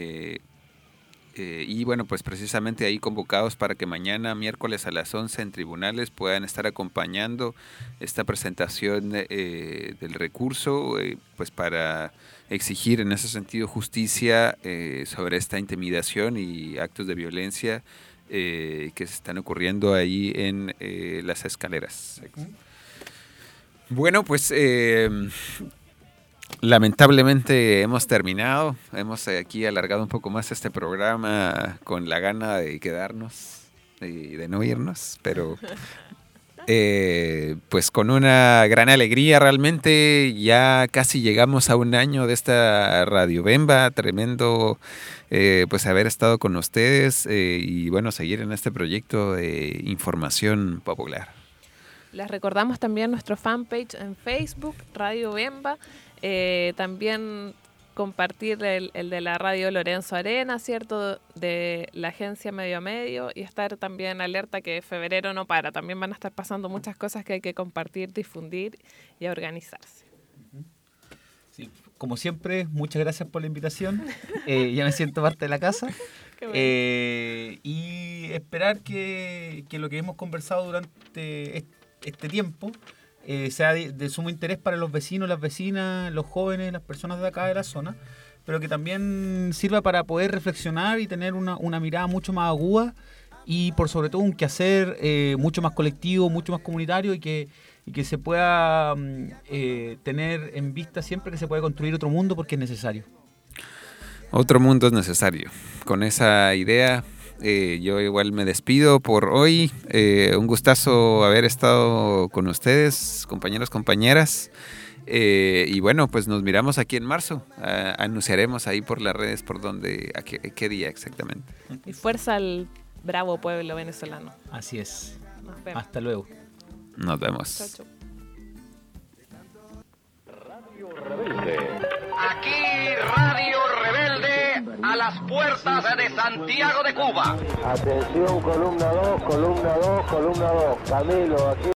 Y bueno, pues precisamente ahí convocados para que mañana, miércoles a las 11 en tribunales, puedan estar acompañando esta presentación del recurso, pues para exigir en ese sentido justicia sobre esta intimidación y actos de violencia que se están ocurriendo ahí en las escaleras. Bueno, pues lamentablemente hemos terminado, hemos aquí alargado un poco más este programa con la gana de quedarnos y de no irnos, pero pues con una gran alegría realmente. Ya casi llegamos a un año de esta Radio Bemba, tremendo pues haber estado con ustedes y bueno, seguir en este proyecto de información popular. Les recordamos también nuestro fanpage en Facebook, Radio Bemba, también compartir el de la radio Lorenzo Arena, ¿cierto? De la agencia Medio a Medio y estar también alerta que febrero no para. También van a estar pasando muchas cosas que hay que compartir, difundir y organizarse. Sí, como siempre, muchas gracias por la invitación. Ya me siento parte de la casa. Bueno. Y esperar que lo que hemos conversado durante este tiempo sea de sumo interés para los vecinos, las vecinas, los jóvenes, las personas de acá de la zona, pero que también sirva para poder reflexionar y tener una mirada mucho más aguda y por sobre todo un quehacer mucho más colectivo, mucho más comunitario y que se pueda tener en vista siempre que se puede construir otro mundo porque es necesario. Otro mundo es necesario. Con esa idea Yo igual me despido por hoy. Un gustazo haber estado con ustedes, compañeros, compañeras. Y bueno, pues nos miramos aquí en marzo. Anunciaremos ahí por las redes por dónde, a qué día exactamente. Y fuerza al bravo pueblo venezolano. Así es. Nos vemos. Hasta luego. Nos vemos. Chau, chau. Aquí Radio Rebelde a las puertas de Santiago de Cuba. Atención, columna 2, columna 2, columna 2. Camilo, aquí